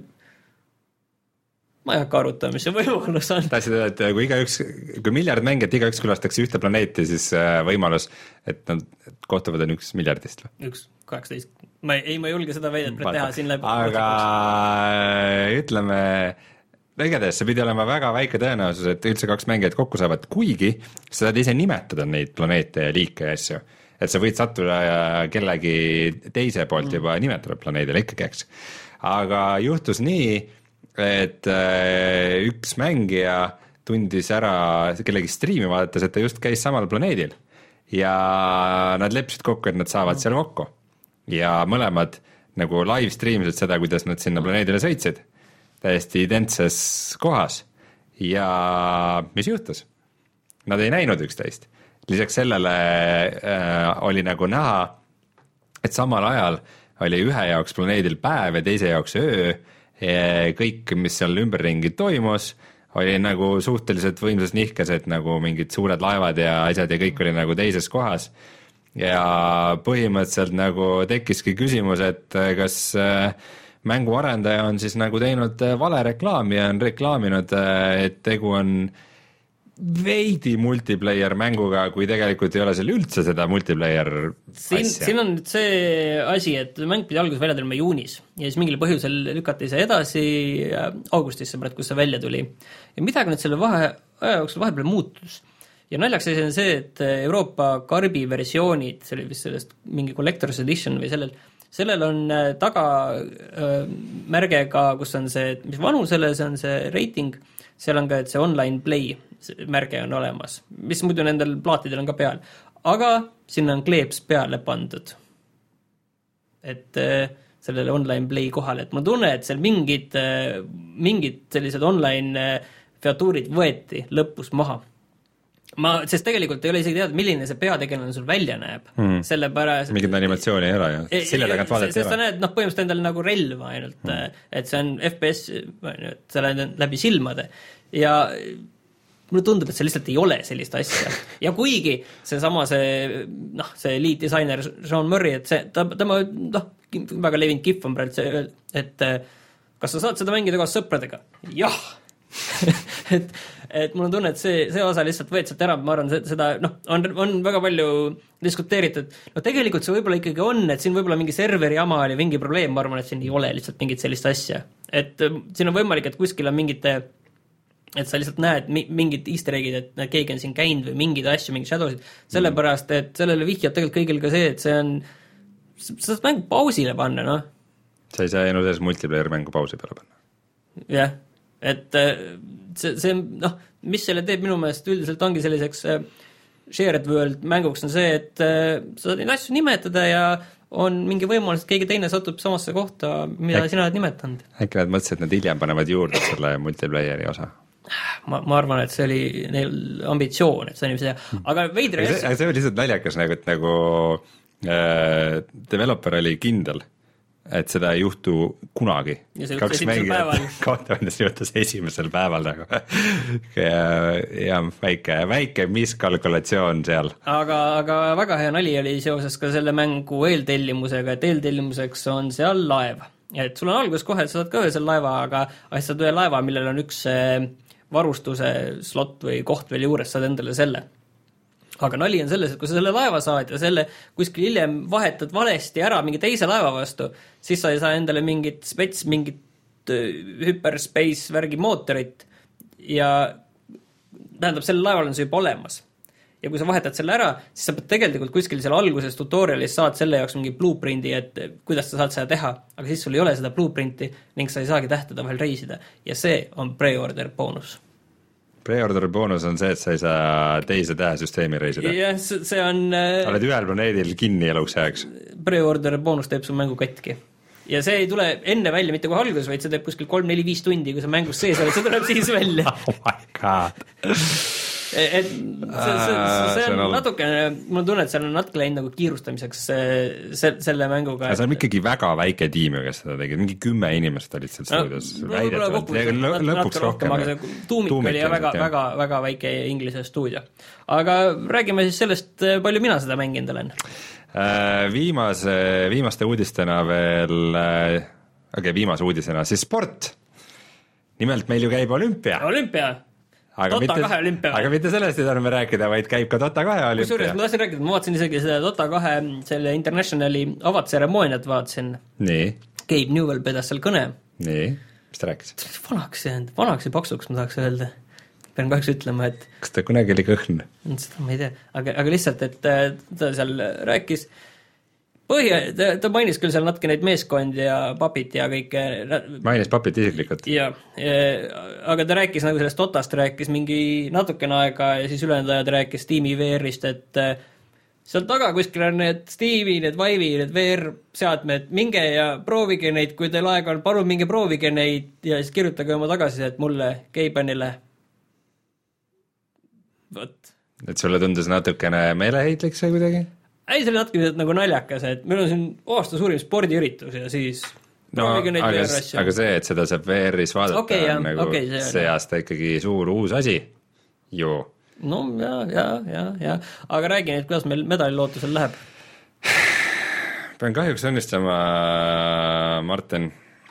B: ma ei hakka arutama, mis see võimalus on.
A: Tahtsid öelda, et kui igaüks, kui miljard mängijat igaüks külastaks ühte planeeti, siis võimalus, et nad kohtuvad on üks miljardist.
B: Üks, kaheksateist. Ma ei, ei, ma ei julge seda väidet teha siin läbi.
A: Aga ütleme, igatahes see pidi olema väga väike tõenäosus, et üldse kaks mängijat kokku saavad, kuigi sa saad ise nimetada neid planeete ja liike ja asju. Et sa võid sattuda kellegi teise poolt mm. juba nimetatud planeedile ikkagi, eks. Aga juhtus nii, et üks mängija tundis ära kellegi striimi vaadates, et ta just käis samal planeedil ja nad leppisid kokku, et nad saavad mm. seal kokku. Ja mõlemad nagu live streamisid seda, kuidas nad sinna planeedile sõitsid täiesti identses kohas ja mis juhtus? Nad ei näinud üksteist. Lisaks sellele äh, oli nagu näha, et samal ajal oli ühe jaoks planeedil päev ja teise jaoks öö, kõik, mis seal ümberringi toimus, oli nagu suhteliselt võimsas nihkes, et nagu mingid suured laevad ja asjad ja kõik oli nagu teises kohas. Ja põhimõtteliselt nagu tekkiski küsimus, et kas äh, mänguarendaja on siis nagu teinud vale reklaami ja on reklaaminud, et tegu on veidi multiplayer mänguga, kui tegelikult ei ole seal üldse seda multiplayer
B: siin, asja. Siin on nüüd see asi, et mäng pidi alguses välja tulema juunis ja siis mingil põhjusel lükati see edasi augustisse, kus see välja tuli. Ja midagi nüüd selle vahe, aja jooksul vahepeal muutus. Ja naljaks asi on see, et Euroopa karbi versioonid, see oli vist sellest mingi Collector's Edition või sellel, sellel on taga äh, märgega, kus on see, mis vanusele, see on see rating, seal on ka, et see online play märge on olemas, mis muidu nendel plaatidel on ka peal, aga sinna on kleeps peale pandud, et äh, sellele online play kohale, et ma tunnen, et seal mingid, äh, mingid sellised online äh, featuurid võeti lõpus maha. Ma, sest tegelikult ei ole isegi teada, milline see peategelane sul välja näeb, mm. sellepärast
A: mingid animatsiooni ei ole ju, sille tagant vaadata ei ole.
B: Sest sa näed, noh, põhimõtteliselt endale nagu relva ainult, mm. et see on F P S, sa näed läbi silmade ja mulle tundub, et see lihtsalt ei ole sellist asja. Ja kuigi see sama see, noh, see lead designer Sean Murray, et see, ta, tema, noh, väga levinud kihv on praegu see, et kas sa saad seda mängida koos sõpradega? Jah! et, et mul on tunne, et see, see osa lihtsalt võet sealt ära, ma arvan, seda, noh, on, on väga palju diskuteeritud, no tegelikult see võib-olla ikkagi on, et siin võib-olla mingi serveri jama oli mingi probleem, ma arvan, et siin ei ole lihtsalt mingit sellist asja, et siin on võimalik, et kuskil on mingite, et sa lihtsalt näed mingid easter eggid, et keegi on siin käinud või mingid asju, mingid shadowsid, sellepärast, et sellele vihjab tegelikult kõigil ka see, et see on, sa saad mängu pausile panna, noh.
A: Sa ei saa enu sees multiplayer mängu pausi peale panna.
B: Jah. Et see, see, noh, mis selle teeb minu meelest üldiselt ongi selliseks shared world mänguks on see, et sa saad neid asju nimetada ja on mingi võimalus, et keegi teine satub samasse kohta, mida Äk, sina oled nimetanud.
A: Äkki nad mõtlesid, et nad hiljem panevad juurde selle multiplayeri osa?
B: Ma, ma arvan, et see oli neil ambitsioon, et see on see, aga veidre
A: see, see oli lihtsalt naljakas, nagu, et nagu äh, developer oli kindel, et seda ei juhtu kunagi. Kaks mängijat kaotavandis juhtus esimesel päeval nagu. ja, ja väike, väike miskalkulatsioon seal.
B: Aga, aga väga hea nali oli seoses ka selle mängu eeltellimusega, et eeltellimuseks on seal laev. Et sul on algus kohe, et sa saad ka ühe seal laeva, aga sa saad ühe laeva, millel on üks varustuse slot või koht veel juures, saad endale selle. Aga nali on selles, et kui sa selle laeva saad ja selle kuskil hiljem vahetad valesti ära mingi teise laeva vastu, siis sa ei saa endale mingit spets, mingit hyperspace värgi mootorit ja tähendab, selle laeval on see juba olemas. Ja kui sa vahetad selle ära, siis sa pead tegelikult kuskil seal alguses tutorialis saad selle jaoks mingi blueprinti, et kuidas sa saad seda teha, aga siis sul ei ole seda blueprinti ning sa ei saagi tähtada vahel reisida ja see on pre-order boonus.
A: Pre-order boonus on see, et sa ei saa teise tähesüsteemi reisida.
B: Jah, see on...
A: Oled ühel planeedil kinni eluks ajaks.
B: Pre-order boonus teeb su mängu katki. Ja see ei tule enne välja mitte kohe alguses, vaid see teeb kuskil kolm neli viis tundi, kui sa mängus sees oled, see tuleb siis välja.
A: Oh my god.
B: Et see, see, see on natukene, mul tunne, et seal on natuke läinud nagu kiirustamiseks se, selle mänguga.
A: See on ikkagi väga väike tiim, kes seda tegid, mingi kümme inimest olid seal stuudios
B: no,. Lõpuks rohkem. Aga see tuumik oli väga, väga, väga väike inglise stuudio. Aga räägime siis sellest, palju mina seda mänginud olen.
A: Viimase, viimaste uudistena veel, okei, okay, viimase uudisena siis sport. Nimelt meil ju käib olümpia.
B: Olümpia.
A: Aga
B: Dota
A: mitte,
B: kahe olümpia.
A: Aga mitte sellest ei tarvime rääkida, vaid käib ka Dota kahe olümpia.
B: Kusjuures ma tahtsin rääkida, ma vaatasin isegi seda Dota kahe selle internationali avatseremooniat vaatasin.
A: Nii.
B: Gabe Newell pedas seal kõne.
A: Nii. mis ta rääkis?
B: Vanaks jäänud, vanaks ja paksuks ma tahaks öelda. Pean kahjuks ütlema, et
A: kas ta kunagi oli kõhn?
B: Seda ma ei tea, aga, aga lihtsalt, et ta seal rääkis põhja, ta, ta mainis küll seal natuke neid meeskondi ja papit ja kõike.
A: Mainis papit isiklikult?
B: Ja, ja, aga ta rääkis nagu sellest Otast, rääkis mingi natukene aega ja siis ülejäänud ajad rääkis Steam'i V R-ist, et seal taga kuskil on need Steam'i, need Vive'i, need V R-seadmed, minge ja proovige neid, kui teil aega on, palun minge proovige neid ja siis kirjutage oma tagasisidet mulle, Keibanile. Võt.
A: Et sulle tundus natukene meeleheitlik see kuidagi?
B: Ei, see oli natuke nagu naljakas, et meil on siin aasta suurim spordiüritus ja siis
A: no, aga, aga see, et seda saab V R-is vaadata
B: okay,
A: on nagu okay, see, see aasta ikkagi suur uus asi ju.
B: No ja, ja, ja, ja aga räägi nüüd, kuidas meil medalilootusel läheb?
A: Pean kahjuks õnnistama, Martin,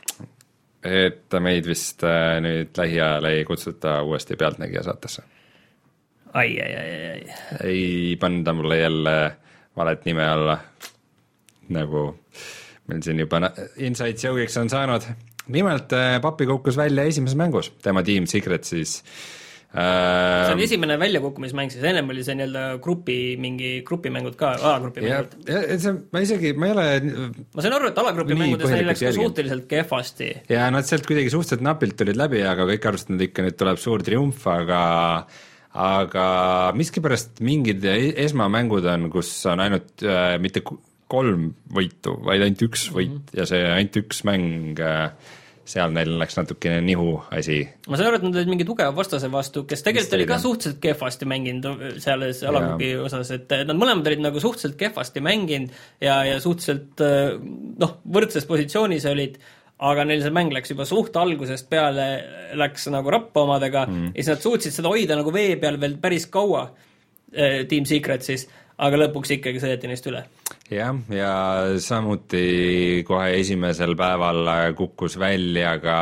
A: et meid vist nüüd lähiajal ei kutsuta uuesti Pealtnägija saatesse.
B: Ai, ai, ai, ai.
A: Ei panda mulle jälle valet nime alla, nagu meil siin juba Inside Joke'iks on saanud. Nimelt Papi kukkus välja esimeses mängus, tema Team Secret siis.
B: Äh, see on esimene väljakukkumismäng, siis ennem oli see nii-öelda grupi, mingi grupimängud ka, alagrupi mängud.
A: Ja, ja see, ma isegi, ma ei ole
B: ma sain aru, et alagrupi mängudes neil läks ka suhteliselt kehvasti.
A: Ja nad sealt kuidagi suhteliselt napilt tulid läbi, aga kõik arvastanud ikka nüüd tuleb suur triumf, aga aga miskipärast mingid esmamängud on, kus on ainult äh, mitte kolm võitu, vaid ainult üks võit mm -hmm. ja see ainult üks mäng, äh, seal neil läks natukene nihu asi. Ma
B: saan aru, et nad olid mingi tugeva vastase vastu, kes tegelikult oli ka suhteliselt kehvasti mänginud selles alagrupi osas, et nad mõlemad olid nagu suhteliselt kehvasti mänginud ja, ja suhteliselt noh, võrdses positsioonis olid, aga neil see mäng läks juba suht algusest peale, läks nagu rappa omadega mm. ja siis nad suutsid seda hoida nagu vee peal veel päris kaua, Team Secret siis, aga lõpuks ikkagi sõideti neist üle.
A: Jah, ja samuti kohe esimesel päeval kukkus välja ka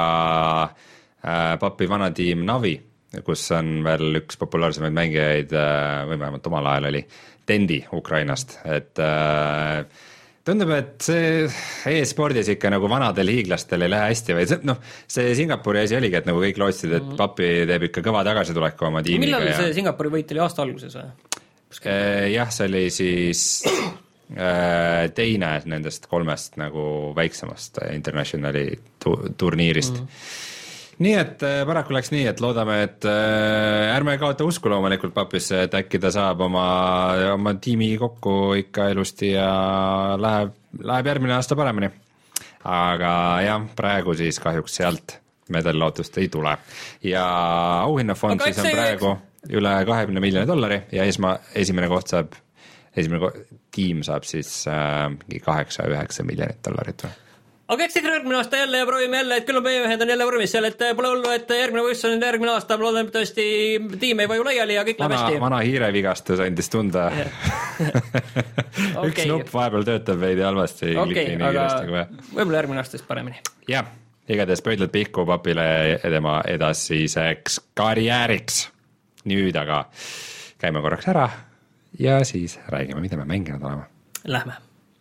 A: äh, Papi vana tiim Navi, kus on veel üks populaarsemaid mängijaid äh, või vähemalt omal ajal oli Tendi Ukrainast, et äh, tundub, et see e-spordis ikka nagu vanadel hiiglastel ei lähe hästi või see, noh, see Singapuri asi oligi, et nagu kõik lootsid, et Papi teeb ikka kõva tagasituleku oma tiimiga.
B: Millal
A: ja...
B: see Singapuri võit oli aasta alguses või?
A: Jah, see oli siis teine nendest kolmest nagu väiksemast internationali tu- turniirist. Mm. Nii et paraku läks nii, et loodame, et ärme kaota usku loomulikult Papisse, et äkki ta saab oma, oma tiimi kokku ikka ilusti ja läheb, läheb järgmine aasta paremini. Aga jah, praegu siis kahjuks sealt medalilootust ei tule. Ja auhinnafond siis on praegu üle kahekümne miljoni dollari ja esma, esimene koht saab, esimene ko- tiim saab siis äh, kaheksa üheksa miljonit dollarit või?
B: Aga eks järgmine aasta jälle ja proovime jälle, et küll on meie mehed on jälle vormis seal, et pole hullu, et järgmine võistlus on järgmine aasta, ma loodan, et tõesti tiim ei vaju laiali ja kõik läheb hästi.
A: Vana hiirevigastus andis tunda. okay. Üks nupp vahepeal töötab veidi halvasti.
B: Okay, aga võib-olla järgmine aasta siis paremini.
A: Jah, igatahes pöidlad pihku Papile tema edasiseks karjääriks. Nüüd aga käime korraks ära ja siis räägime, mida me mänginud oleme.
B: Lähme.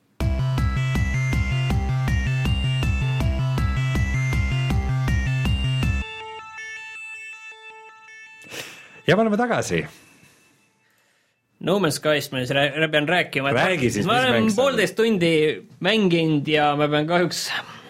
A: Ja me oleme tagasi.
B: No Man's Skyst ma siis pean rääkima.
A: Räägi siis,
B: ma olen poolteist tundi mänginud ja ma pean kahjuks...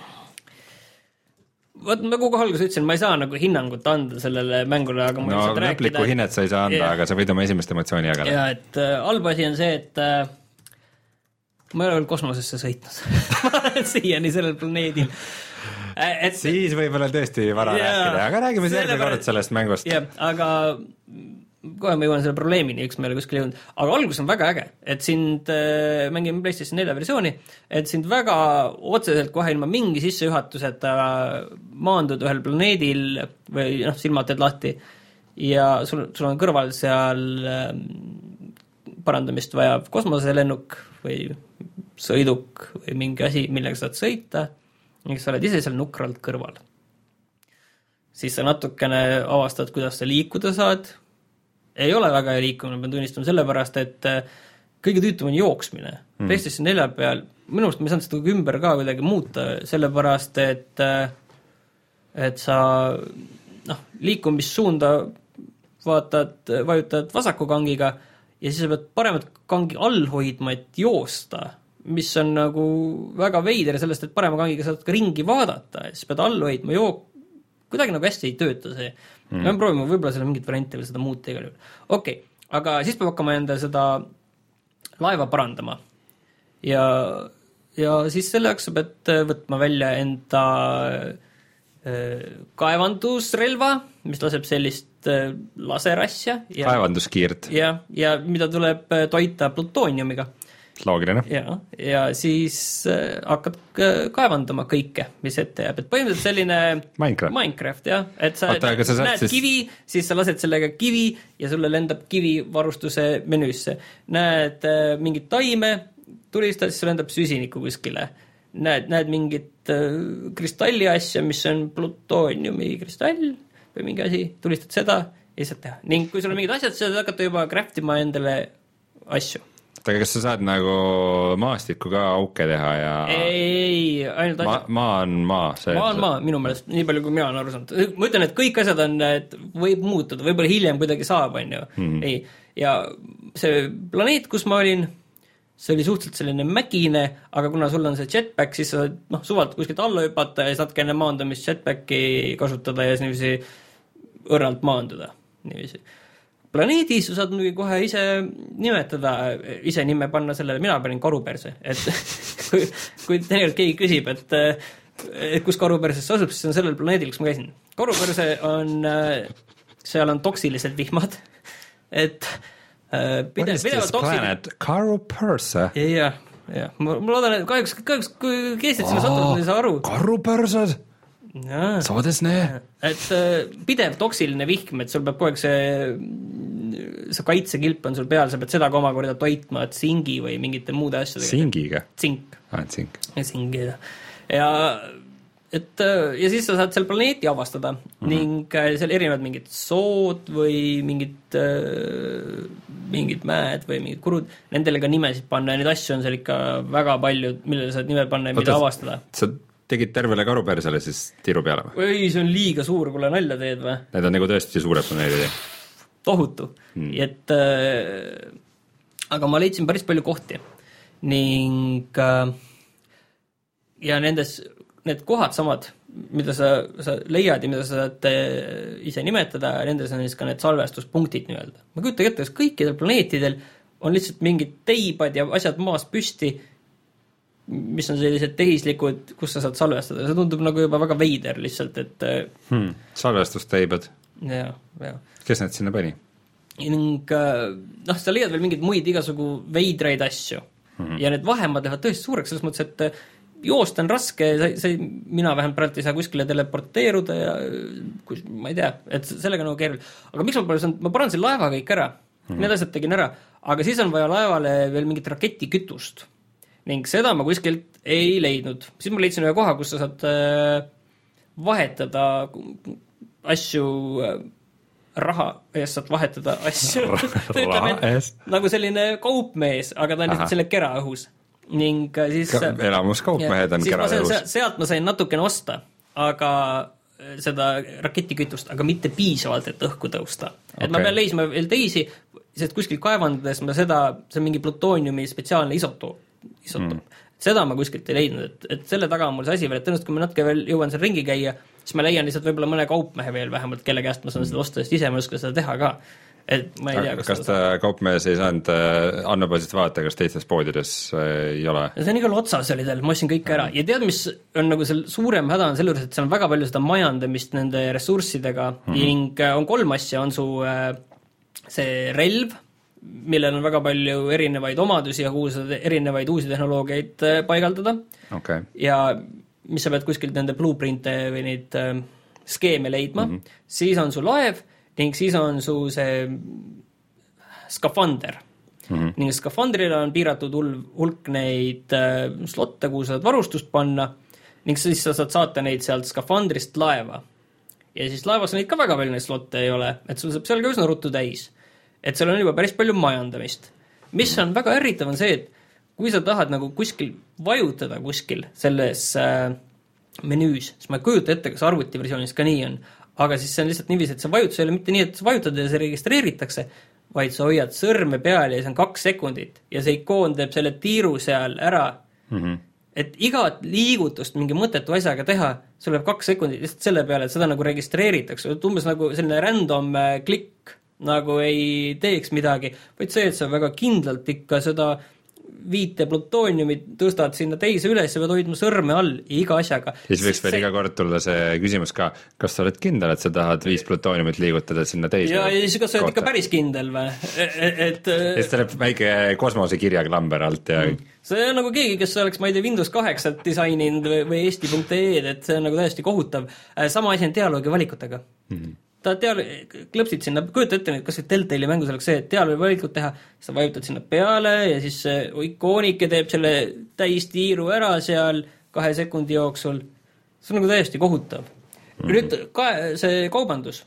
B: Vaat nagu kohe alguses ütlesin, ma ei saa nagu hinnangut anda sellele mängule, aga ma
A: no lõplikku hinnet sa ei saa anda, ja, aga sa võid oma esimest emotsiooni jagada.
B: Ja, et äh, halb asi on see, et äh, ma ei ole veel kosmosesse sõitnud siiani sellel planeedil.
A: Et, siis võib-olla tõesti vara ja, rääkida, aga räägime järgmine kord sellest mängust.
B: Jah, aga kohe ma jõuan selle probleemini, üks meile kuskil jõudnud, aga algus on väga äge, et sind äh, mängime PlayStation nelja versiooni, et sind väga otseselt kohe ilma mingi sissejuhatuseta maandud ühel planeedil või noh, silmad teed lahti ja sul, sul on kõrval seal äh, parandamist vajav kosmoselennuk või sõiduk või mingi asi, millega saad sõita, ja sa oled ise seal nukralt kõrval. Siis sa natukene avastad, kuidas sa liikuda saad. Ei ole väga liikumine, pean tunnistama sellepärast, et kõige tüütum on jooksmine. Mm. PlayStation nelja peal, minu arust ma ei saanud seda ümber ka kuidagi muuta, sellepärast, et et sa noh, liikumissuunda vaatad, vajutad vasaku kangiga ja siis sa pead paremat kangi all hoidma, et joosta, mis on nagu väga veider sellest, et parema kangiga saad ka ringi vaadata, siis pead all hoidma, joo, kuidagi nagu hästi ei tööta see. Mm. Ma proovima, võib-olla seal on mingit varianti veel seda muuta igal juhul. Okei, okay, aga siis peab hakkama enda seda laeva parandama. Ja, ja siis selle jaoks sa pead võtma välja enda kaevandusrelva, mis laseb sellist laserasja. Ja,
A: kaevanduskiirt.
B: Ja, ja mida tuleb toita plutooniumiga.
A: Loogiline.
B: Ja, ja siis äh, hakkad kaevandama kõike, mis ette jääb. Et põhimõtteliselt selline
A: Minecraft,
B: Minecraft jah. Et sa,
A: Oota, sa
B: näed siis... kivi, siis sa lased sellega kivi ja sulle lendab kivi varustuse menüüsse. Näed äh, mingit taime, tulistad, siis lendab süsiniku kuskile. Näed, näed mingit äh, kristalli asja, mis on plutooniumi kristall või mingi asi, tulistad seda ja saad teha. Ning kui sul on mingid asjad, siis hakata juba craftima endale asju.
A: Aga kas sa saad nagu maastikku ka auke teha ja
B: ei, ainult asjad.
A: Ma, maa on maa. See,
B: maa on maa, minu meelest, nii palju kui mina olen aru saanud. Ma ütlen, et kõik asjad on, et võib muutuda, võib-olla hiljem kuidagi saab, on ju. Hmm. Ei. Ja see planeet, kus ma olin, see oli suhteliselt selline mägine, aga kuna sul on see jetpack, siis sa noh, suvalt kuskilt alla hüpata ja saadki enne maandamist jetpacki kasutada ja siis niiviisi õrnalt maanduda. Niiviisi. Planeedis sa saad muidugi kohe ise nimetada, ise nime panna sellele, mina panin karuperse, et kui, kui tegelikult keegi küsib, et, et kus karuperses asub, siis on sellel planeedil, kus ma käisin. Karuperse on, seal on toksilised vihmad, et
A: pidev, pidevalt toksilised. Karuperse?
B: Jah, jah, ma, ma loodan, et kahjuks, kahjuks kui keestid selle satuvad, ei saa aru.
A: Karupersed?
B: Ja.
A: Saades ne?
B: Et pidev toksiline vihm, et sul peab kogu aeg see, see kaitsekilp on sul peal, sa pead seda ka omakorda toitma, et singi või mingite muude asjadega.
A: Singiga?
B: Tsink.
A: Ah, tsink.
B: Ja singi, ja et ja siis sa saad seal planeeti avastada mm-hmm. ning seal erinevad mingid sood või mingid mingid mäed või mingid kurud, nendele ka nimesid panna ja neid asju on seal ikka väga palju, millele saad nime panna ja mida avastada.
A: Sa tegid tervele karupersele siis tiru peale või?
B: Ei, see on liiga suur, kuule nalja teed või?
A: Need on nagu tõesti suured planeedid.
B: Tohutu. Hmm. Et, äh, aga ma leidsin päris palju kohti. Ning äh, ja nendes, need kohad samad, mida sa, sa leiad ja mida sa saad äh, ise nimetada, nendes on siis ka need salvestuspunktid nii-öelda. Ma kujutan ette, kas kõikidel planeetidel on lihtsalt mingid teibad ja asjad maas püsti, mis on sellised tehislikud, kus sa saad salvestada. See tundub nagu juba väga veider lihtsalt, et
A: hmm. salvestusteibad.
B: Jah, jah.
A: Kes need sinna pani?
B: Ning noh, sa leiad veel mingeid muid igasugu veidraid asju. Hmm. Ja need vahemad lähevad tõesti suureks, selles mõttes, et joost on raske, sa, sa, mina vähemalt praegu ei saa kuskile teleporteeruda ja kus, ma ei tea, et sellega nagu keeruline. Aga miks ma pole saanud, ma parandasin laeva kõik ära, hmm. need asjad tegin ära, aga siis on vaja laevale veel mingit raketikütust. Ning seda ma kuskilt ei leidnud. Siis ma leidsin ühe koha, kus sa saad vahetada asju, raha eest saad vahetada asju.
A: Raha eest?
B: Nagu selline kaupmees, aga ta on lihtsalt selle kera õhus. Ning siis... Ka,
A: elamus kaupmehed on kera õhus.
B: Sealt ma sain natukene osta, aga seda raketikütust, aga mitte piisavalt, et õhku tõusta. Okay. Et ma pean leisma veel teisi, sest kuskil kaevandades ma seda, see on mingi plutooniumi spetsiaalne isotoop. Isotop. Mm. Seda ma kuskilt ei leidnud, et, et selle taga on mul see asi veel, et tõenäoliselt kui ma natuke veel jõuan seal ringi käia, siis ma leian lihtsalt võib-olla mõne kaupmehe veel vähemalt, kelle käest ma saan seda osta, sest ise ma oskan seda teha ka. Et ma ei tea,
A: kas, kas ta kaupmees ei saanud andmebaasit vaadata, kas teistes poodides ei ole?
B: See on igal otsas oli tal, ma ostsin kõik ära. Ja tead, mis on nagu seal suurem häda on selle juures, et seal on väga palju seda majandamist nende ressurssidega mm-hmm. ning on kolm asja, on su see relv, millel on väga palju erinevaid omadusi ja kuhu saad erinevaid uusi tehnoloogiaid paigaldada.
A: Okay. Ja
B: mis sa pead kuskilt nende blueprinte või neid äh, skeeme leidma. Mm-hmm. Siis on su laev ning siis on su see skafander. Mm-hmm. Ning skafandrile on piiratud hulk neid äh, slotte, kuhu saad varustust panna ning siis sa saad saata neid sealt skafandrist laeva. Ja siis laevas neid ka väga palju neid slotte ei ole, et sul saab seal ka üsna ruttu täis. Et seal on juba päris palju majandamist. Mis on väga ärritav on see, et kui sa tahad nagu kuskil vajutada kuskil selles äh, menüüs, siis ma ei kujuta ette, kas arvutiversioonis ka nii on, aga siis see on lihtsalt niiviisi, et see vajutus ei ole mitte nii, et sa vajutad ja see registreeritakse, vaid sa hoiad sõrme peal ja see on kaks sekundit ja see ikoon teeb selle tiiru seal ära, mm-hmm. et igat liigutust mingi mõttetu asjaga teha, sul läheb kaks sekundit lihtsalt selle peale, et seda nagu registreeritakse, et umbes nagu selline random klikk nagu ei teeks midagi, vaid see, et sa väga kindlalt ikka seda viite plutooniumit tõstad sinna teise üles ja pead hoidma sõrme all iga asjaga.
A: Ja siis võiks veel see... iga kord tulla see küsimus ka, kas sa oled kindel, et sa tahad viis plutooniumit liigutada sinna teise
B: ja, ja siis kas sa oled ikka päris kindel või? Et, et...
A: ja siis tuleb väike kosmosekirjaklamber alt ja
B: see on nagu keegi, kes oleks, ma ei tea, Windows kaheksat disaininud või, või eesti punkt ee d, et see on nagu täiesti kohutav. Sama asi on dialoogi valikutega. Mm-hmm. ta teal-, klõpsid sinna, kujuta ette nüüd, kas Telltale'i mängus oleks see, et dialoogi valikut teha, sa vajutad sinna peale ja siis see ikoonike teeb selle täistiiru ära seal kahe sekundi jooksul. See on nagu täiesti kohutav. Mm-hmm. Nüüd ka see kaubandus.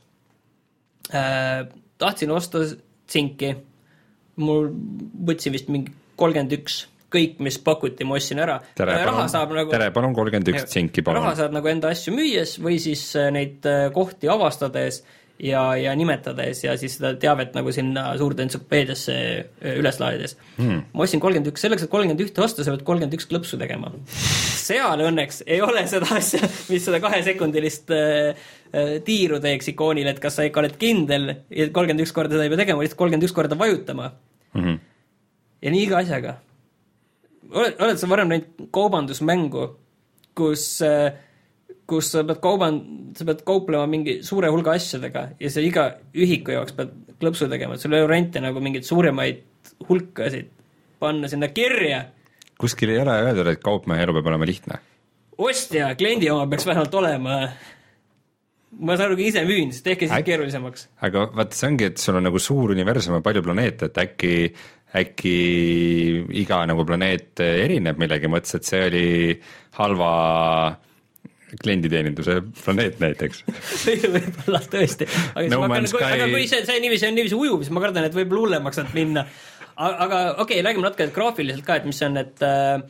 B: Äh, tahtsin osta tsinki. Mul võtsin vist mingi kolmkümmend üks. Kõik, mis pakuti, ma ostsin ära.
A: Tere, palun, nagu, tere, palun kolmkümmend üks tsinki, palun.
B: Raha saad nagu enda asju müües või siis neid kohti avastades ja, ja nimetades ja siis seda teavet nagu sinna suurde entsüklopeediasse üles laadides. Mm. Ma ostsin kolmkümmend üks, selleks, et kolmkümmend üks osta, sa pead kolmkümmend üks klõpsu tegema. Seal õnneks ei ole seda asja, mis seda kahesekundilist äh, tiiru teeks ikoonile, et kas sa ikka oled kindel ja kolmkümmend üks korda seda ei pea tegema, lihtsalt kolmkümmend üks korda vajutama. Mm-hmm. Ja nii iga asjaga. Oled, oled sa varem näinud kaubandusmängu, kus, kus sa pead, kauban, sa pead kauplema mingi suure hulga asjadega ja sa iga ühiku jaoks pead klõpsu tegema, et sul ei ole rente nagu mingid suuremaid hulkasid panna sinna kirja.
A: Kuskil ei ole öeldud, et kaupmehe elu peab olema lihtne.
B: Ostja, kliendi oma peaks vähemalt olema. Ma saan aru, kui ise müün, siis tehke siis Äk... keerulisemaks.
A: Aga vaata, see ongi, et sul on nagu suur universum ja palju planeete, et äkki äkki iga nagu planeet erineb millegi mõttes, et see oli halva klienditeeninduse planeet näiteks.
B: Võib-olla tõesti. Aga, no hakkan, kui, aga kui see, see niiviisi on niiviisi ujuv, siis ma kardan, et võib-olla hullemaks saad minna. Aga okei, okay, räägime natuke graafiliselt ka, et mis on, et äh,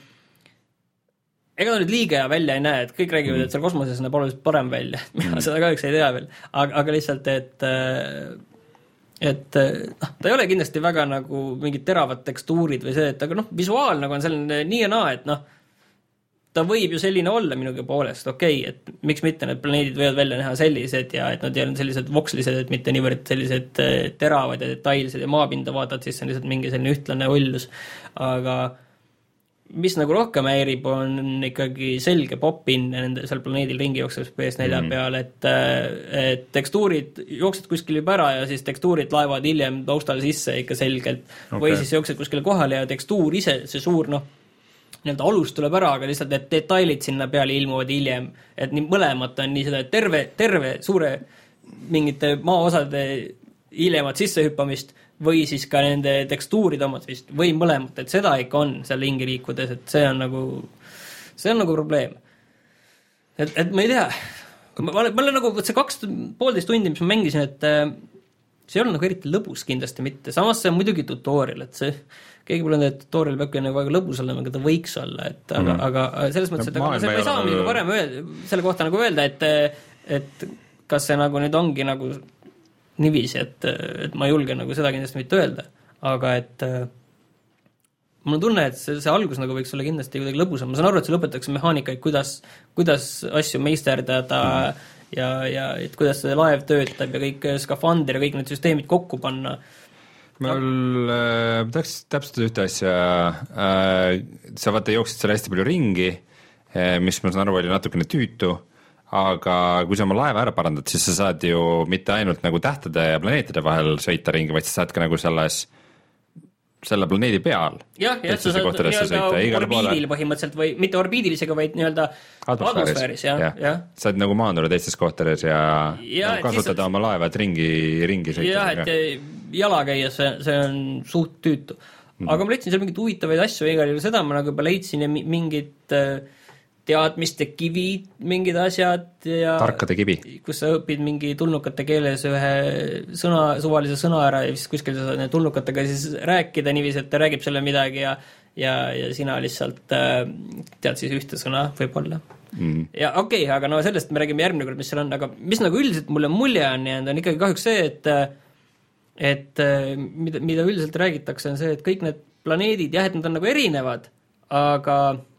B: ega ta nüüd liiga hea välja ei näe, et kõik räägivad, mm. et seal kosmoses näeb oluliselt parem välja. Mina mm. seda kahjuks ei tea veel. Aga, aga lihtsalt, et äh, et noh, ta ei ole kindlasti väga nagu mingid teravad tekstuurid või see, et aga noh, visuaal nagu on selline nii ja naa, et noh, ta võib ju selline olla minugi poolest, okei, okay, et miks mitte need planeedid võivad välja näha sellised ja et nad ei ole sellised vokslised, et mitte niivõrd sellised teravad ja detailsed ja maapinda vaatad, siis see on lihtsalt mingi selline ühtlane hullus, aga mis nagu rohkem häirib, on ikkagi selge pop-in nende seal planeedil ringi jookseb P S neli mm. peal, et, et tekstuurid jooksed kuskil juba ära ja siis tekstuurid laevad hiljem taustal sisse ikka selgelt okay. Või siis jooksed kuskile kohale ja tekstuur ise, see suur noh, nii-öelda alus tuleb ära, aga lihtsalt need detailid sinna peale ilmuvad hiljem, et nii mõlemat on nii seda terve, terve suure mingite maaosade hiljemat sissehüppamist või siis ka nende tekstuuride omad vist, või mõlemat, et seda ikka on seal ringi liikudes, et see on nagu, see on nagu probleem. Et, et ma ei tea, ma olen nagu, see kaks poolteist tundi, mis ma mängisin, et see ei ole nagu eriti lõbus kindlasti mitte, samas see on muidugi tutorial, et see, keegi pole need tutorial peabki nagu väga lõbus olla, aga ta võiks olla, et aga, mm. aga selles mõttes, et aga see, ma ei saa midagi varem öelda, selle kohta nagu öelda, et, et kas see nagu nüüd ongi nagu niiviisi, et, et ma julgen nagu seda kindlasti mitte öelda, aga et mul on tunne, et see, see algus nagu võiks olla kindlasti kuidagi lõbusam. Ma saan aru, et see lõpetatakse mehaanikaid, kuidas, kuidas asju meisterdada mm. ja, ja et kuidas see laev töötab ja kõik skafander ja kõik need süsteemid kokku panna.
A: Mul äh, tahaks täpsustada ühte asja. Äh, sa vaata jooksid seal hästi palju ringi, mis ma saan aru, oli natukene tüütu. Aga kui sa oma laeva ära parandad, siis sa saad ju mitte ainult nagu tähtede ja planeetide vahel sõita ringi, vaid sa saad ka nagu selles, selle planeedi peal.
B: Jah, jah, sa saad nii-öelda orbiidil põhimõtteliselt või mitte orbiidilisega, vaid nii-öelda atmosfääris, atmosfääris jah, jah. Ja.
A: Saad nagu maanduda teistes kohtades ja, ja nagu kasutada saad... oma laeva, et ringi, ringi sõita.
B: Jah, et jala käia, see, see on suht tüütu. Mm. Aga ma leidsin seal mingid huvitavaid asju, igal juhul seda ma nagu juba leidsin ja mingid teadmiste kivid, mingid asjad ja
A: tarkade kivi,
B: kus sa õpid mingi tulnukate keeles ühe sõna, suvalise sõna ära ja siis kuskil sa saad tulnukatega siis rääkida niiviisi, et ta räägib selle midagi ja, ja, ja sina lihtsalt äh, tead siis ühte sõna võib-olla mm. ja okei okay,, aga no sellest me räägime järgmine kord, mis seal on, aga mis nagu üldiselt mulle mulje on jäänud, on ikkagi kahjuks see, et et mida, mida üldiselt räägitakse, on see, et kõik need planeedid, jah, et nad on nagu erinevad, aga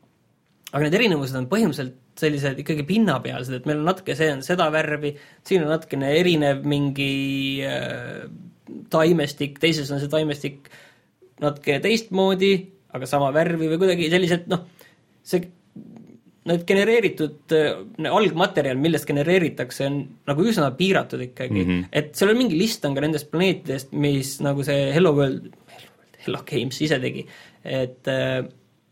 B: aga need erinevused on põhimõtteliselt sellised ikkagi pinnapealsed, et meil on natuke see on seda värvi, siin on natukene erinev mingi äh, taimestik, teises on see taimestik natuke teistmoodi, aga sama värvi või kuidagi sellised, noh, see, need genereeritud äh, algmaterjal, millest genereeritakse, on nagu üsna piiratud ikkagi, mm -hmm. et seal on mingi list on ka nendest planeetidest, mis nagu see Hello World, Hello Games ise tegi, et äh,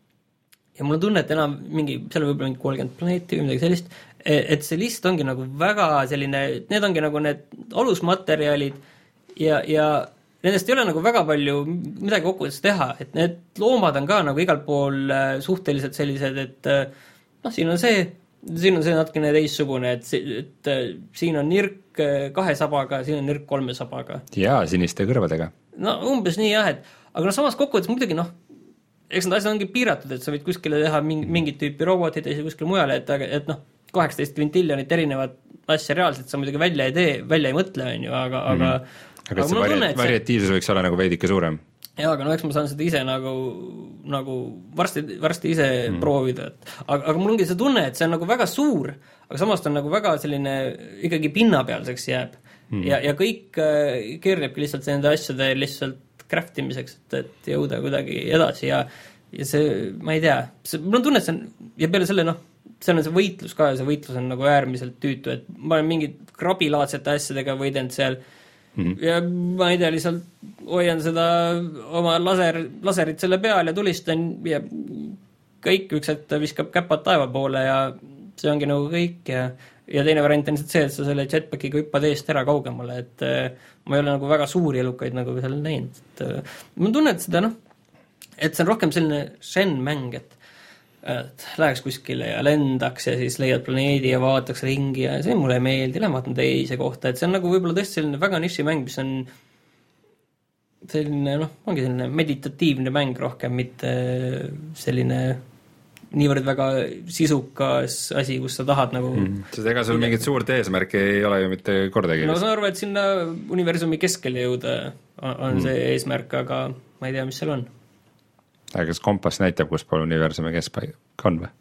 B: ja mul on tunne, et enam mingi, seal võib-olla mingi kolmkümmend planeeti või midagi sellist, et see list ongi nagu väga selline, need ongi nagu need alusmaterjalid ja, ja nendest ei ole nagu väga palju midagi kokkuvõttes teha, et need loomad on ka nagu igal pool suhteliselt sellised, et noh, siin on see, siin on see natukene teissugune, et, et siin on nirk kahe sabaga, siin on nirk kolme sabaga.
A: Jaa, siniste kõrvadega.
B: No umbes nii jah, et aga no samas kokkuvõttes muidugi noh, eks need asjad ongi piiratud, et sa võid kuskile teha mingi, mingit tüüpi robotid ja kuskile mujale, et, et noh, kaheksateist kvintiljonit erinevat asja reaalselt sa muidugi välja ei tee, välja ei mõtle, on ju, aga mm -hmm. aga,
A: aga, aga see vari tunne, variatiivsus see... võiks olla nagu veidike suurem.
B: Jaa, aga no eks ma saan seda ise nagu, nagu varsti, varsti ise mm -hmm. proovida, et aga, aga mul ongi see tunne, et see on nagu väga suur, aga samas on nagu väga selline ikkagi pinnapealseks jääb mm -hmm. ja, ja kõik äh, keerlebki lihtsalt nende asjade lihtsalt craftimiseks, et, et jõuda kuidagi edasi ja, ja see, ma ei tea, see, mul on tunne, et see on, ja peale selle noh, seal on see võitlus ka ja see võitlus on nagu äärmiselt tüütu, et ma olen mingid krabilaadsete asjadega võidelnud seal mm-hmm. ja ma ei tea, lihtsalt hoian seda oma laser, laserit selle peal ja tulistan ja kõik üks hetk viskab käpad taeva poole ja see ongi nagu kõik ja ja teine variant on lihtsalt see, et sa selle jetpackiga hüppad eest ära kaugemale, et äh, ma ei ole nagu väga suuri elukaid nagu seal näinud, et äh, ma tunnen, et seda noh, et see on rohkem selline Shen-mäng, et, et läheks kuskile ja lendaks ja siis leiad planeedi ja vaataks ringi ja see mulle ei meeldi, lähen vaatan teise kohta, et see on nagu võib-olla tõesti selline väga nišimäng, mis on selline noh, ongi selline meditatiivne mäng rohkem, mitte selline niivõrd väga sisukas asi, kus sa tahad nagu
A: mm. sest ega sul mingit suurt eesmärki ei ole ju mitte kordagi.
B: No ma saan aru, et sinna universumi keskele jõuda on, on mm. see eesmärk, aga ma ei tea, mis seal on.
A: Aga kas kompass näitab, kus pool universumi keskpaik on või?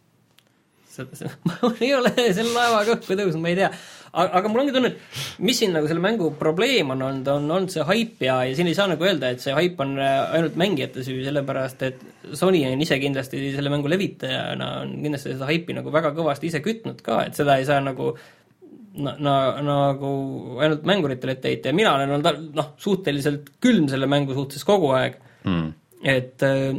B: Seda, ma ei ole selle laevaga õhku tõusnud, ma ei tea. Aga, aga mul ongi tunne, et mis siin nagu selle mängu probleem on olnud, on olnud see hype ja, ja siin ei saa nagu öelda, et see hype on ainult mängijate süü, sellepärast et Sony on ise kindlasti selle mängu levitajana on kindlasti seda hype'i nagu väga kõvasti ise kütnud ka, et seda ei saa nagu na, na, nagu ainult mänguritele ette heita ja mina olen olnud noh, suhteliselt külm selle mängu suhtes kogu aeg mm. et äh,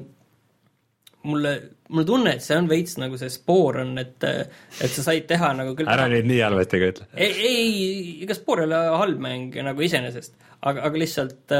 B: mulle mul tunne, et see on veits nagu see spoor on, et, et sa said teha nagu küll...
A: Ära nüüd nii halvetiga ütle.
B: Ei, ei, ega spoor ei ole halb mäng nagu iseenesest, aga, aga lihtsalt,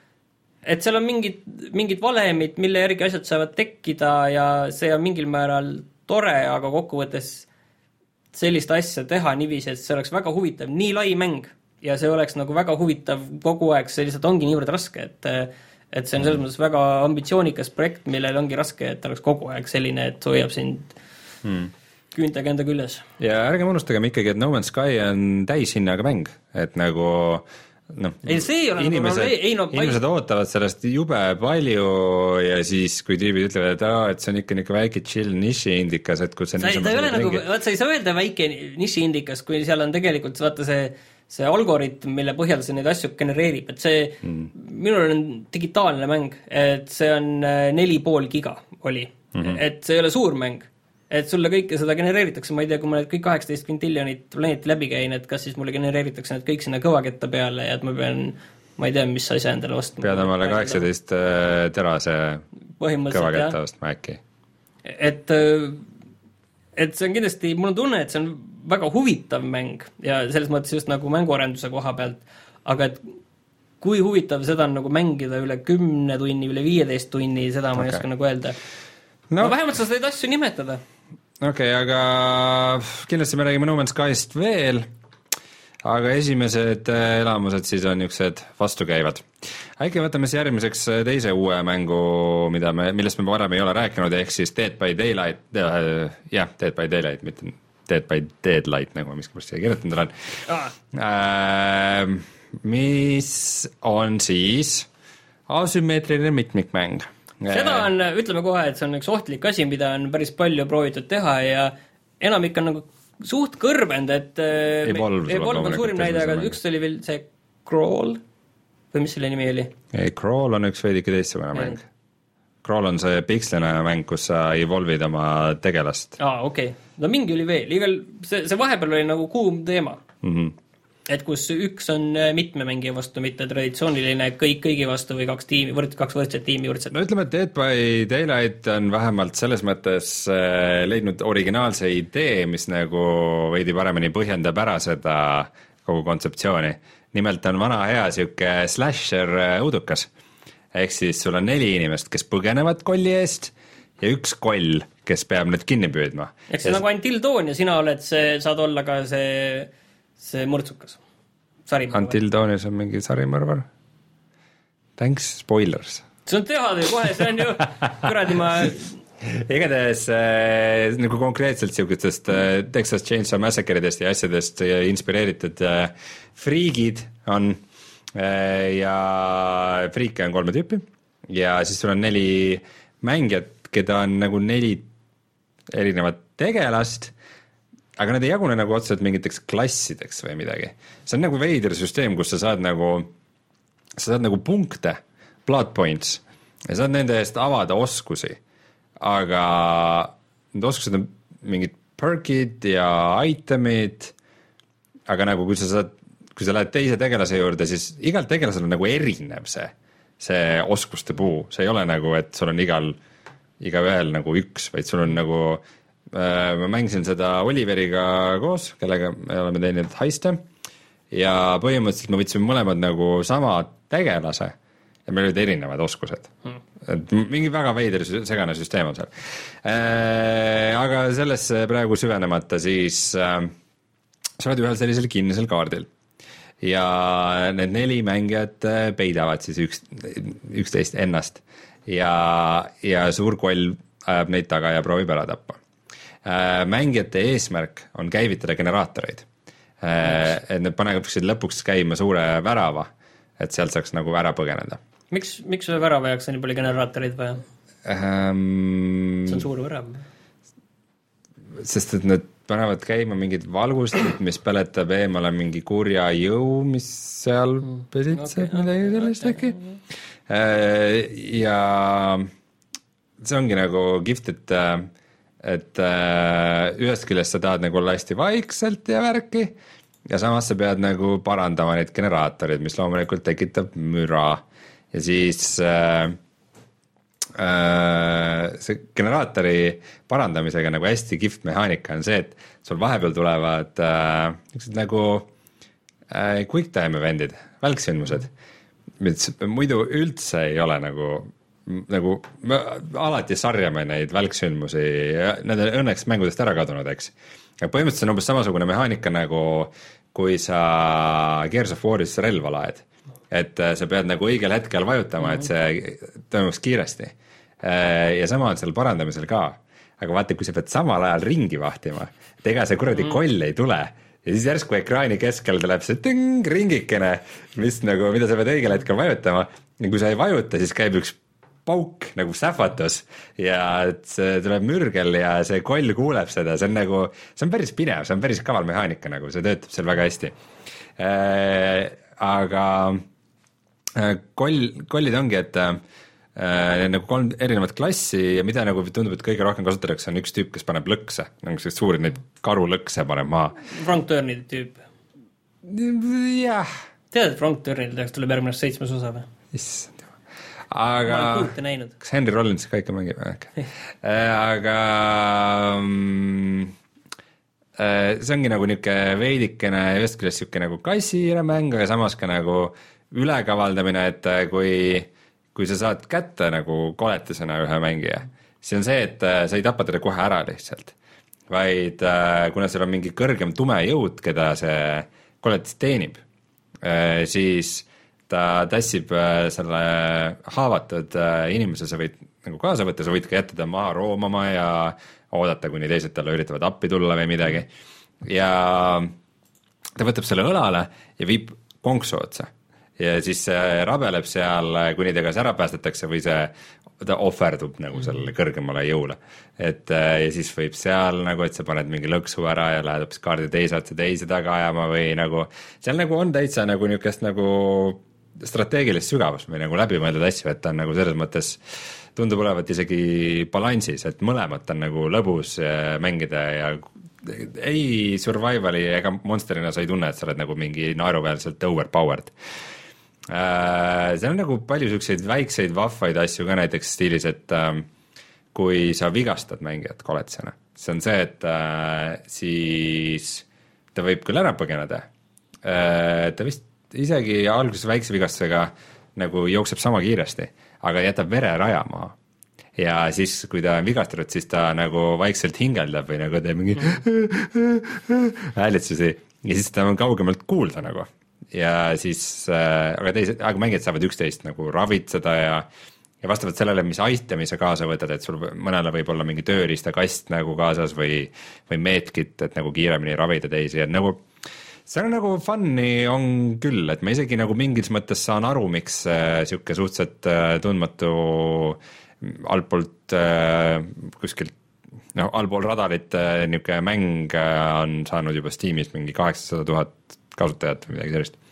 B: et seal on mingid, mingid valemid, mille järgi asjad saavad tekkida ja see on mingil määral tore, aga kokkuvõttes sellist asja teha niiviisi, et see oleks väga huvitav, nii lai mäng ja see oleks nagu väga huvitav kogu aeg, see lihtsalt ongi niivõrd raske, et et see on selles mõttes väga ambitsioonikas projekt, millel ongi raske, et oleks kogu aeg selline, et hoiab sind hmm. küüntega enda küljes.
A: Ja ärgem unustagem ikkagi, et No Man's Sky on täishinnaga mäng, et nagu noh,
B: ei, see ei ole
A: inimesed,
B: nagu, ei, no,
A: inimesed palju... ootavad sellest jube palju ja siis, kui tüübid ütlevad, et, aa, et see on ikka niisugune väike chill niši-indikas, et kus see
B: sa, ta ei ole nagu, vaat sa ei saa öelda väike niši-indikas, kui seal on tegelikult, vaata see see algoritm, mille põhjal see neid asju genereerib, et see mm. minul on digitaalne mäng, et see on neli pool giga oli, mm-hmm. et see ei ole suur mäng, et sulle kõike seda genereeritakse, ma ei tea, kui ma need kõik kaheksateist kvintiljonit planeeti läbi käin, et kas siis mulle genereeritakse need kõik sinna kõvaketta peale ja et ma pean, ma ei tea, mis asja endale ostma.
A: Pead omale kaheksateist terase kõvaketta ostma äkki.
B: Et, et see on kindlasti, mul on tunne, et see on väga huvitav mäng ja selles mõttes just nagu mänguarenduse koha pealt, aga et kui huvitav seda on nagu mängida üle kümne tunni, üle viieteist tunni, seda ma okay. ei oska nagu öelda. No, no vähemalt sa said asju nimetada.
A: Okei, okay, aga kindlasti me räägime No Man's Skyst veel, aga esimesed elamused siis on niisugused vastukäivad. Äkki võtame siis järgmiseks teise uue mängu, mida me, millest me varem ei ole rääkinud, ehk siis Dead by Daylight, jah, yeah, Dead by Daylight, mitte Dead by Deadlight, nagu ma miskipärast siia kirjutanud olen ah. äh,, mis on siis asümmeetriline mitmikmäng.
B: Seda on, ütleme kohe, et see on üks ohtlik asi, mida on päris palju proovitud teha ja enamik on nagu suht kõrbend, et
A: Evolve,
B: Evolve on suurim näide, aga üks oli veel see Crawl või mis selle nimi oli?
A: ei, Crawl on üks veidike teistsugune mäng. Crawl on see piksline mäng, kus sa evolvid oma tegelast.
B: Aa, okei. Okay. No mingi oli veel. Igal, see, see vahepeal oli nagu kuum teema. Mm-hmm. Et kus üks on mitme mängija vastu, mitte traditsiooniline kõik kõigi vastu või kaks tiimi, võrd, kaks võrdset tiimi võrdset.
A: No ütleme, et Dead by Daylight on vähemalt selles mõttes leidnud originaalse idee, mis nagu veidi paremini põhjendab ära seda kogu kontseptsiooni. Nimelt on vana hea siuke slasher õudukas. Ehk siis sul on neli inimest, kes põgenevad kolli eest ja üks koll, kes peab nüüd kinni püüdma.
B: Ehk siis ja... nagu Until Dawn ja sina oled see, saad olla ka see see murtsukas.
A: Until Dawnis on mingi sarimõrvar. Thanks, spoilers.
B: See on teha teil kohe, see on ju kuradi ma...
A: Igatahes äh, nagu konkreetselt siukestest äh, Texas Chainsaw Massacre'idest ja asjadest äh, inspireeritud äh, friigid on äh, ja friike on kolme tüüpi ja siis sul on neli mängijat, keda on nagu neli erinevat tegelast, aga nad ei jagune nagu otseselt mingiteks klassideks või midagi. See on nagu veider süsteem, kus sa saad nagu, sa saad nagu punkte, blood points, ja saad nende eest avada oskusi, aga need oskused on mingid perkid ja itemid, aga nagu kui sa saad, kui sa lähed teise tegelase juurde, siis igal tegelasel on nagu erinev see, see oskuste puu, see ei ole nagu, et sul on igal, igaühel nagu üks, vaid sul on nagu ma mängisin seda Oliveriga koos, kellega me oleme teinud haiste ja põhimõtteliselt me võtsime mõlemad nagu sama tegelase ja meil olid erinevad oskused hmm. et mingi väga veider segane süsteem on seal äh, aga sellesse praegu süvenemata siis äh, sa oled ühel sellisel kinnisel kaardil ja need neli mängijat peidavad siis üks, üksteist ennast ja, ja suur koll ajab neid taga ja proovib ära tappa. Mängijate eesmärk on käivitada generaatoreid, et need paneksid lõpuks käima suure värava, et sealt saaks nagu ära põgeneda.
B: Miks, miks see värava jaoks on nii palju generaatoreid vaja?
A: Ähm,
B: see on suur värav.
A: Sest et need panevad käima mingid valgustid, mis peletab eemale mingi kurja jõu, mis seal pesitseb okay, midagi sellist äkki. Ja see ongi nagu gift, et et äh, ühest küljest sa tahad nagu olla hästi vaikselt ja värki ja samas sa pead nagu parandama neid generaatorid, mis loomulikult tekitab müra ja siis äh, äh, see generaatori parandamisega nagu hästi gift mehaanika on see, et sul vahepeal tulevad äh, niisugused nagu äh, quick time event'id, välksündmused, mis muidu üldse ei ole nagu nagu me alati sarjame neid välksündmusi ja need on õnneks mängudest ära kadunud, eks. Ja põhimõtteliselt on umbes samasugune mehaanika nagu kui sa Gears of War'is relva laed. Et sa pead nagu õigel hetkel vajutama, et see toimuks kiiresti. Ja sama on seal parandamisel ka. Aga vaata, kui sa pead samal ajal ringi vahtima, et ega see kuradi koll ei tule. Ja siis järsku ekraani keskel tuleb see tõng ringikene, mis nagu, mida sa pead õigel hetkel vajutama. Ja kui sa ei vajuta, siis käib üks pauk nagu sähvatus ja see tuleb mürgel ja see koll kuuleb seda, see on nagu, see on päris pinev, see on päris kaval mehaanika nagu, see töötab seal väga hästi äh,. Aga äh, koll, kollid ongi, et äh, nagu kolm erinevat klassi ja mida nagu tundub, et kõige rohkem kasutatakse, on üks tüüp, kes paneb lõkse, nagu see suuri neid karu lõkse paneb maha.
B: Frank Turnide tüüp.
A: Jah.
B: Tead, et Frank Turnide tehaks tuleb järgmine seitsmes osa või?
A: Issand. Aga kas Henry Rollins ka ikka mängib? Okay. Aga um, see ongi nagu niisugune veidikene ühest küljest niisugune nagu kassiire mäng, aga samas ka nagu ülekavaldamine, et kui, kui sa saad kätte nagu koletisena ühe mängija, siis on see, et sa ei tapa teda kohe ära lihtsalt, vaid kuna seal on mingi kõrgem tume jõud, keda see koletis teenib, siis ta tassib selle haavatud inimese, sa võid nagu kaasa võtta, sa võid ka jätta ta maha roomama ja oodata, kuni teised talle üritavad appi tulla või midagi. Ja ta võtab selle õlale ja viib konksu otsa. Ja siis rabeleb seal, kuni ta kas ära päästetakse või see, ta ohverdub nagu sellele kõrgemale jõule. Et ja siis võib seal nagu, et sa paned mingi lõksu ära ja lähed hoopis kaardi teise otsa teise taga ajama või nagu, seal nagu on täitsa nagu niukest nagu strateegilist sügavust või nagu läbimõeldud asju, et ta on nagu selles mõttes tundub olevat isegi balansis, et mõlemat on nagu lõbus mängida ja ei survivali ega monsterina sa ei tunne, et sa oled nagu mingi naeruväärselt overpowered. See on nagu palju selliseid väikseid vahvaid asju ka näiteks stiilis, et kui sa vigastad mängijat koletisena, see on see, et siis ta võib küll ära põgeneda, ta vist isegi alguses väikse vigastusega nagu jookseb sama kiiresti, aga jätab vere raja maha. Ja siis, kui ta on vigastatud, siis ta nagu vaikselt hingeldab või nagu teeb mingi häälitsusi ja siis ta on kaugemalt kuulda nagu. Ja siis, aga teised, aga mängijad saavad üksteist nagu ravitseda ja, ja vastavalt sellele, mis aitemi sa kaasa võtad, et sul mõnele võib olla mingi tööriistakast nagu kaasas või, või meetkit, et nagu kiiremini ravida teisi, et nagu see on nagu funny on küll, et ma isegi nagu mingis mõttes saan aru, miks siuke suhteliselt tundmatu altpoolt kuskilt, noh, allpool radarit niuke mäng on saanud juba Steamis mingi kaheksasada tuhat kasutajat või midagi sellist.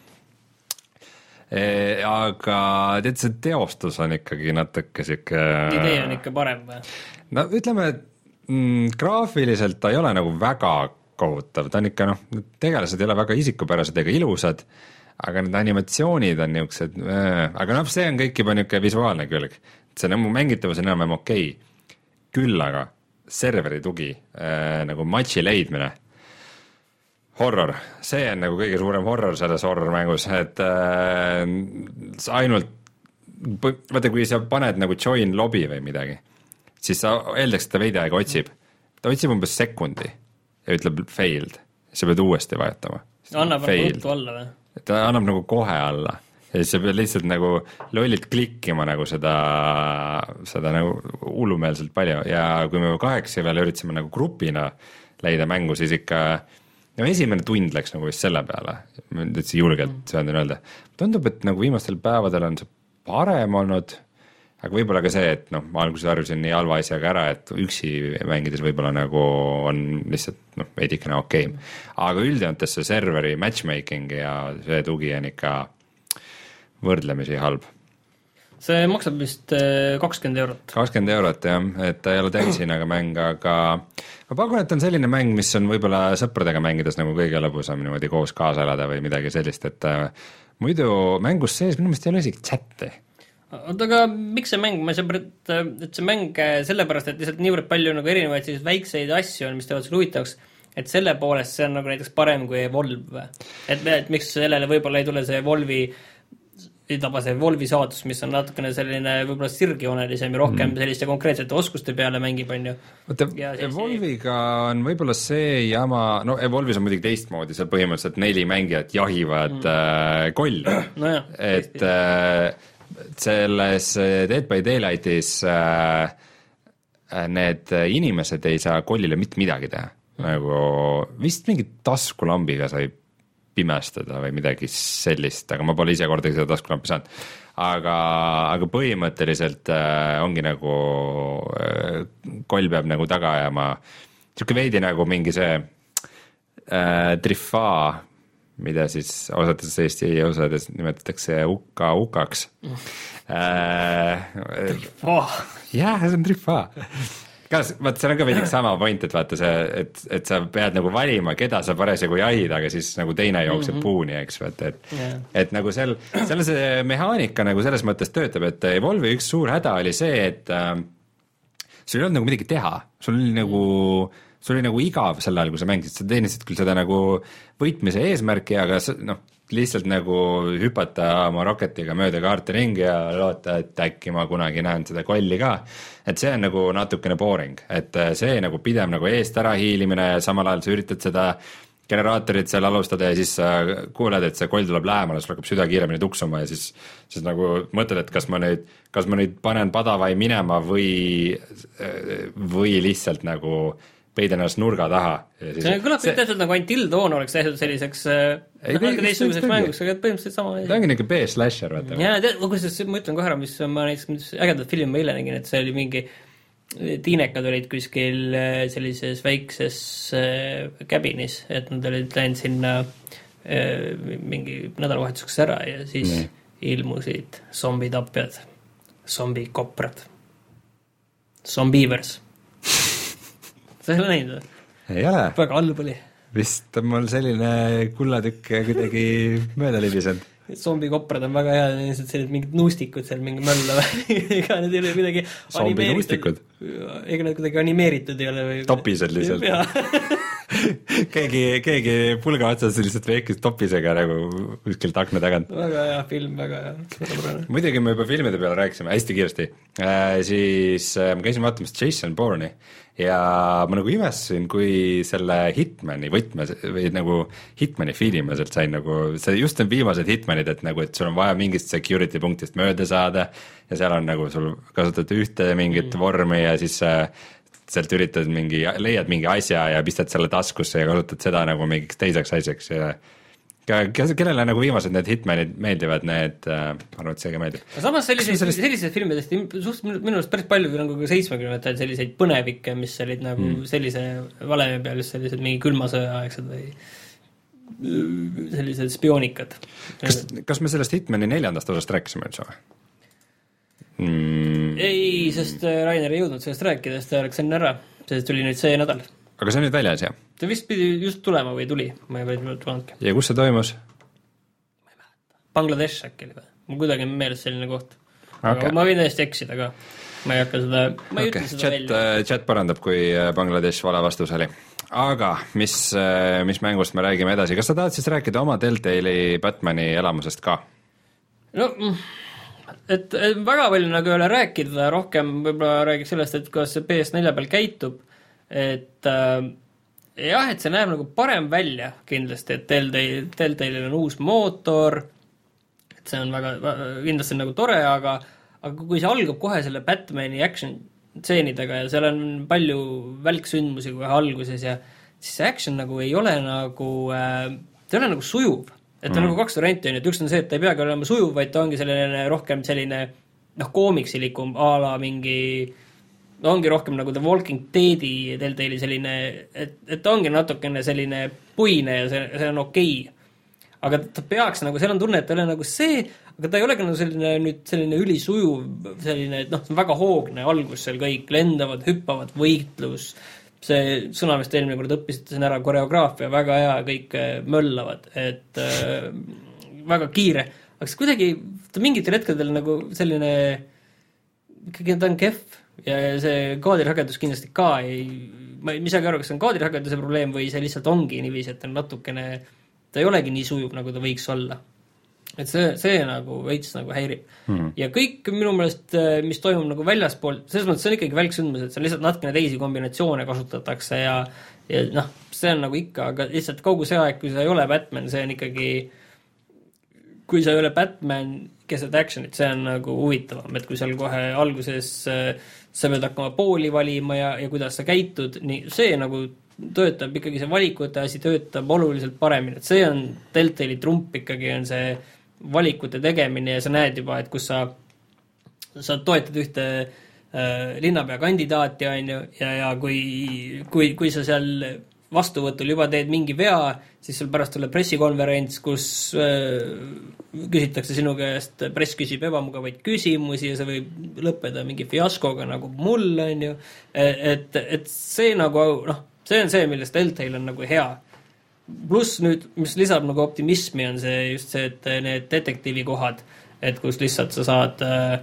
A: Aga tead, see teostus on ikkagi natuke siuke
B: idee on ikka parem või?
A: No ütleme, et mm, graafiliselt ta ei ole nagu väga kohutav, ta on ikka noh, tegelased ei ole väga isikupärased ega ilusad, aga need animatsioonid on niisugused, aga noh, see on kõik juba niisugune visuaalne külg, see nagu mängitavus on enam-vähem okei, küll aga serveri tugi, äh, nagu matši leidmine, horror, see on nagu kõige suurem horror selles horror mängus, et äh, ainult, vaata kui sa paned nagu join lobby või midagi, siis sa eeldaks, et ta veidi aega otsib, ta otsib umbes sekundi ja ütleb failed, sa pead uuesti vajutama.
B: Annab ruttu alla või?
A: Ta annab nagu kohe alla ja siis sa pead lihtsalt nagu lollilt klikkima nagu seda, seda nagu hullumeelselt palju ja kui me kaheksa veel üritasime nagu grupina leida mängu, siis ikka no esimene tund läks nagu vist selle peale, üldse julgelt sööndin öelda. Tundub, et nagu viimastel päevadel on see parem olnud, aga võib-olla ka see, et noh, ma alguses arvasin nii halva asjaga ära, et üksi mängides võib-olla nagu on lihtsalt noh, veidikene okei. Aga üldjoontes see serveri matchmaking ja see tugi on ikka võrdlemisi halb.
B: See maksab vist kakskümmend eurot.
A: kakskümmend eurot, jah, et ta ei ole täishinnaga mäng, aga ma pakun, et on selline mäng, mis on võib-olla sõpradega mängides nagu kõige lõbusam niimoodi koos kaasa elada või midagi sellist, et muidu mängus sees minu meelest ei ole isegi chatti.
B: Oota, aga miks see mäng, ma ei saa, et see mäng sellepärast, et lihtsalt niivõrd palju nagu erinevaid selliseid väikseid asju on, mis teevad selle huvitavaks, et selle poolest see on nagu näiteks parem kui Evolve. Et, et miks sellele võib-olla ei tule see Evolve'i, ei taba see Evolve'i saatus, mis on natukene selline võib-olla sirgjoonelisem ja rohkem mm. selliste konkreetsete oskuste peale mängib, on ju. Oota,
A: Evolve'iga on võib-olla see jama, no Evolve'is on muidugi teistmoodi, seal põhimõtteliselt neli mängijat jahivad mm. äh, kolli. No jah, et äh, selles Dead by Daylightis äh, need inimesed ei saa kollile mitte midagi teha. Nagu vist mingi taskulambiga sai pimestada või midagi sellist, aga ma pole ise kordagi seda taskulampi saanud. Aga, aga põhimõtteliselt äh, ongi nagu äh, koll peab nagu taga ajama. Siuke veidi nagu mingi see äh, trifaa, mida siis osades Eesti osades nimetatakse uka ukaks.
B: Trifaa.
A: Jah, see on trifaa. Kas, vaat see on ka veidi sama point, et vaata see, et, et sa pead nagu valima, keda sa parasjagu jahid, aga siis nagu teine jookseb mm-hmm. puuni, eks, et, et, yeah. et nagu sel, selle see mehaanika nagu selles mõttes töötab, et Evolve'i üks suur häda oli see, et äh, sul ei olnud nagu midagi teha, sul oli nagu, sul oli nagu igav sel ajal, kui sa mängisid, sa teenisid küll seda nagu võitmise eesmärki, aga noh, lihtsalt nagu hüpata oma roketiga mööda kaarti ringi ja loota, et äkki ma kunagi näen seda kolli ka. Et see on nagu natukene boring, et see nagu pidev nagu eest ära hiilimine ja samal ajal sa üritad seda generaatorit seal alustada ja siis sa kuuled, et see koll tuleb lähemale, siis hakkab süda kiiremini tuksuma ja siis, siis nagu mõtled, et kas ma nüüd, kas ma nüüd panen padavai minema või, või lihtsalt nagu peiden ennast nurga taha.
B: See kõlab see... tehtud nagu Until Dawn oleks tehtud selliseks teistsuguseks mänguks, aga põhimõtteliselt sama.
A: Ta ongi niisugune B-slasher, vaata.
B: Jaa, tead, kuidas ma ütlen kohe ära, mis ma näiteks ägedat filmi ma eile nägin, et see oli mingi tiinekad olid kuskil sellises väikses käbinis, et nad olid läinud sinna mingi nädalavahetuseks ära ja siis nee. ilmusid zombitapjad, zombikoprad, zombiivers. Sa ei ole näinud või?
A: Ei ole.
B: Väga halb oli.
A: Vist on mul selline kullatükk kuidagi mööda libisenud.
B: Zombikoprad on väga hea, lihtsalt sellised mingid nuustikud seal mingi mölla või ega need ei ole kuidagi
A: animeeritud.
B: Ega need kuidagi animeeritud ei ole või...
A: Topised lihtsalt. keegi, keegi pulga otsas lihtsalt veekis topisega nagu kuskilt akna tagant.
B: Väga hea film, väga hea.
A: Muidugi me juba filmide peale rääkisime hästi kiiresti. Äh, siis äh, ma käisin vaatamas Jason Bourne'i ja ma nagu imestasin, kui selle Hitmani võtme või nagu Hitmani filmi ma sealt sain nagu, see just on viimased Hitmanid, et nagu, et sul on vaja mingist security punktist mööda saada ja seal on nagu sul kasutad ühte mingit mm. vormi ja siis äh, sealt üritad mingi, leiad mingi asja ja pistad selle taskusse ja kasutad seda nagu mingiks teiseks asjaks ja kellele nagu viimased need Hitmanid meeldivad, need äh, arvan, et seega meeldib.
B: Samas selliseid, sellest... selliseid filmidest suht minu arust päris palju nagu seitsmekümnendatel selliseid põnevikke, mis olid nagu mm. sellise valemi peal just sellised mingi külmasõja aegsed või sellised spioonikad.
A: Kas, kas me sellest Hitmani neljandast osast rääkisime üldse või? Mm.
B: Ei, sest Rainer ei jõudnud sellest rääkida, sest ta läks enne ära, sest tuli nüüd see nädal.
A: Aga see on nüüd väljas, jah?
B: Ta vist pidi just tulema või tuli, ma ei veel tulnudki.
A: Ja kus see toimus?
B: Ma ei mäleta. Bangladesh äkki oli või? Mul kuidagi meeles selline koht. Aga okay. Ma võin täiesti eksida ka. Ma ei hakka seda, ma ei okay. ütle seda
A: chat,
B: välja.
A: Chat parandab, kui Bangladesh vale vastus oli. Aga mis, mis mängust me räägime edasi? Kas sa tahad siis rääkida oma Telltale'i Batmani elamusest ka?
B: No, et, et väga palju nagu ei ole rääkida, rohkem võib-olla räägiks sellest, et kuidas see P S neli peal käitub. Et äh, jah, et see näeb nagu parem välja kindlasti, et Telltale, Telltale'il on uus mootor, et see on väga, kindlasti nagu tore, aga, aga kui see algab kohe selle Batmani action tseenidega ja seal on palju välksündmusi kohe alguses ja siis see action nagu ei ole nagu, äh, ta ei ole nagu sujuv, et ta mm. on nagu kaks varianti on, et üks on see, et ta ei peagi olema sujuv, vaid ta ongi selline rohkem selline noh, koomiksilikum a la mingi no ongi rohkem nagu The Walking Deadi Telltale'i selline, et, et ta ongi natukene selline puine ja see, see on okei. Aga ta peaks nagu, seal on tunne, et ta ei ole nagu see, aga ta ei olegi nagu selline, nüüd selline ülisujuv, selline, et noh, see on väga hoogne algus seal kõik, lendavad, hüppavad, võitlus, see sõna, mis te eelmine kord õppisite siin ära, koreograafia, väga hea, kõik möllavad, et äh, väga kiire. Aga see kuidagi, ta mingitel hetkedel nagu selline, ikkagi ta on kehv. Ja see kaadirhagedus kindlasti ka ei, ma ei saagi aru, kas see on kaadirhageduse probleem või see lihtsalt ongi niiviisi, et ta on natukene, ta ei olegi nii sujuv, nagu ta võiks olla. Et see, see nagu veits nagu häirib. Mm. Ja kõik minu meelest, mis toimub nagu väljaspool, selles mõttes see on ikkagi välksündmus, et see on lihtsalt natukene teisi kombinatsioone kasutatakse ja, ja noh, see on nagu ikka, aga lihtsalt kogu see aeg, kui sa ei ole Batman, see on ikkagi, kui sa ei ole Batman keset actionit, see on nagu huvitavam, et kui seal kohe alguses sa pead hakkama pooli valima ja, ja kuidas sa käitud, nii see nagu töötab ikkagi, see valikute asi töötab oluliselt paremini, et see on Telltale'i trump ikkagi on see valikute tegemine ja sa näed juba, et kus sa, sa toetad ühte äh, linnapea kandidaati on ju, ja, ja kui, kui, kui sa seal vastuvõtul juba teed mingi vea, siis sul pärast tuleb pressikonverents, kus äh, küsitakse sinu käest, press küsib ebamugavaid küsimusi ja see võib lõppeda mingi fiaskoga nagu mul on ju, et, et see nagu, noh, see on see, millest Telltale on nagu hea. Pluss nüüd, mis lisab nagu optimismi, on see just see, et need detektiivi kohad, et kus lihtsalt sa saad äh,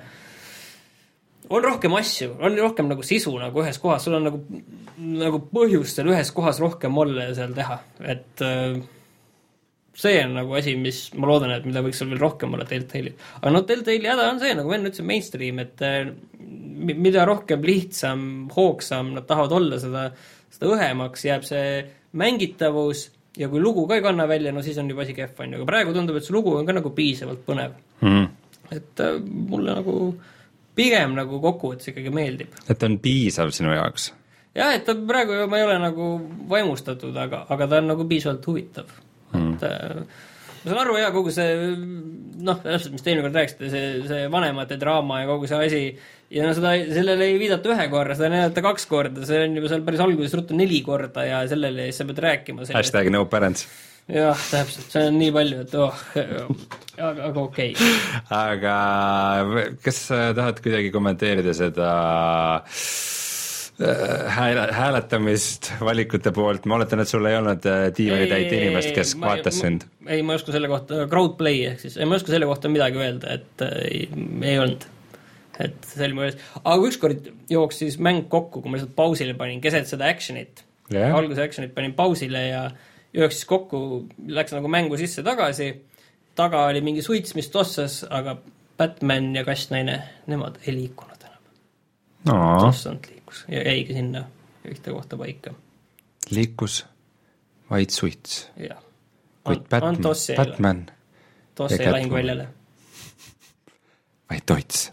B: on rohkem asju, on rohkem nagu sisu nagu ühes kohas, sul on nagu, nagu põhjust seal ühes kohas rohkem olla ja seal teha, et äh, see on nagu asi, mis ma loodan, et mida võiks seal veel rohkem olla Telltale'i. Aga no Telltale'i häda on see, nagu enne ütlesin, mainstream, et äh, mida rohkem lihtsam, hoogsam nad tahavad olla, seda, seda õhemaks jääb see mängitavus ja kui lugu ka ei kanna välja, no siis on juba asi kehv, on ju, aga praegu tundub, et see lugu on ka nagu piisavalt põnev mm.. et äh, mulle nagu pigem nagu kokkuvõttes ikkagi meeldib.
A: Et on piisav sinu jaoks?
B: Jah, et ta praegu ma ei ole nagu vaimustatud, aga, aga ta on nagu piisavalt huvitav mm.. et äh, ma saan aru, jah, kogu see, noh, täpselt, mis teine kord rääkisite, see, see vanemate draama ja kogu see asi, ja no seda, sellele ei viidata ühe korra, seda näidata kaks korda, see on juba seal päris alguses ruttu neli korda ja sellele sa pead rääkima sellest.
A: Hashtag no parents.
B: Jah, täpselt, see on nii palju, et oh, aga, aga okei okay..
A: Aga kas tahad kuidagi kommenteerida seda hääle, hääletamist valikute poolt, ma oletan, et sul ei olnud diivani täit inimest, kes ma, vaatas ma, sind.
B: Ei, ma ei oska selle kohta, crowdplay ehk siis, ei ma ei oska selle kohta midagi öelda, et ei, ei olnud, et see oli mu ees, aga ükskord jooksis mäng kokku, kui ma lihtsalt pausile panin, keset seda actionit yeah., alguse actionit panin pausile ja jooksis kokku, läks nagu mängu sisse tagasi, taga oli mingi suits, mis tossas, aga Batman ja kastnaine, nemad ei liikunud enam no.. tossant liikus ja jäigi sinna ühte kohta paika.
A: Liikus vaid suits.
B: Jah.
A: Kuid Batman, Batman
B: Tosse ja lahingväljale.
A: Vaid toits.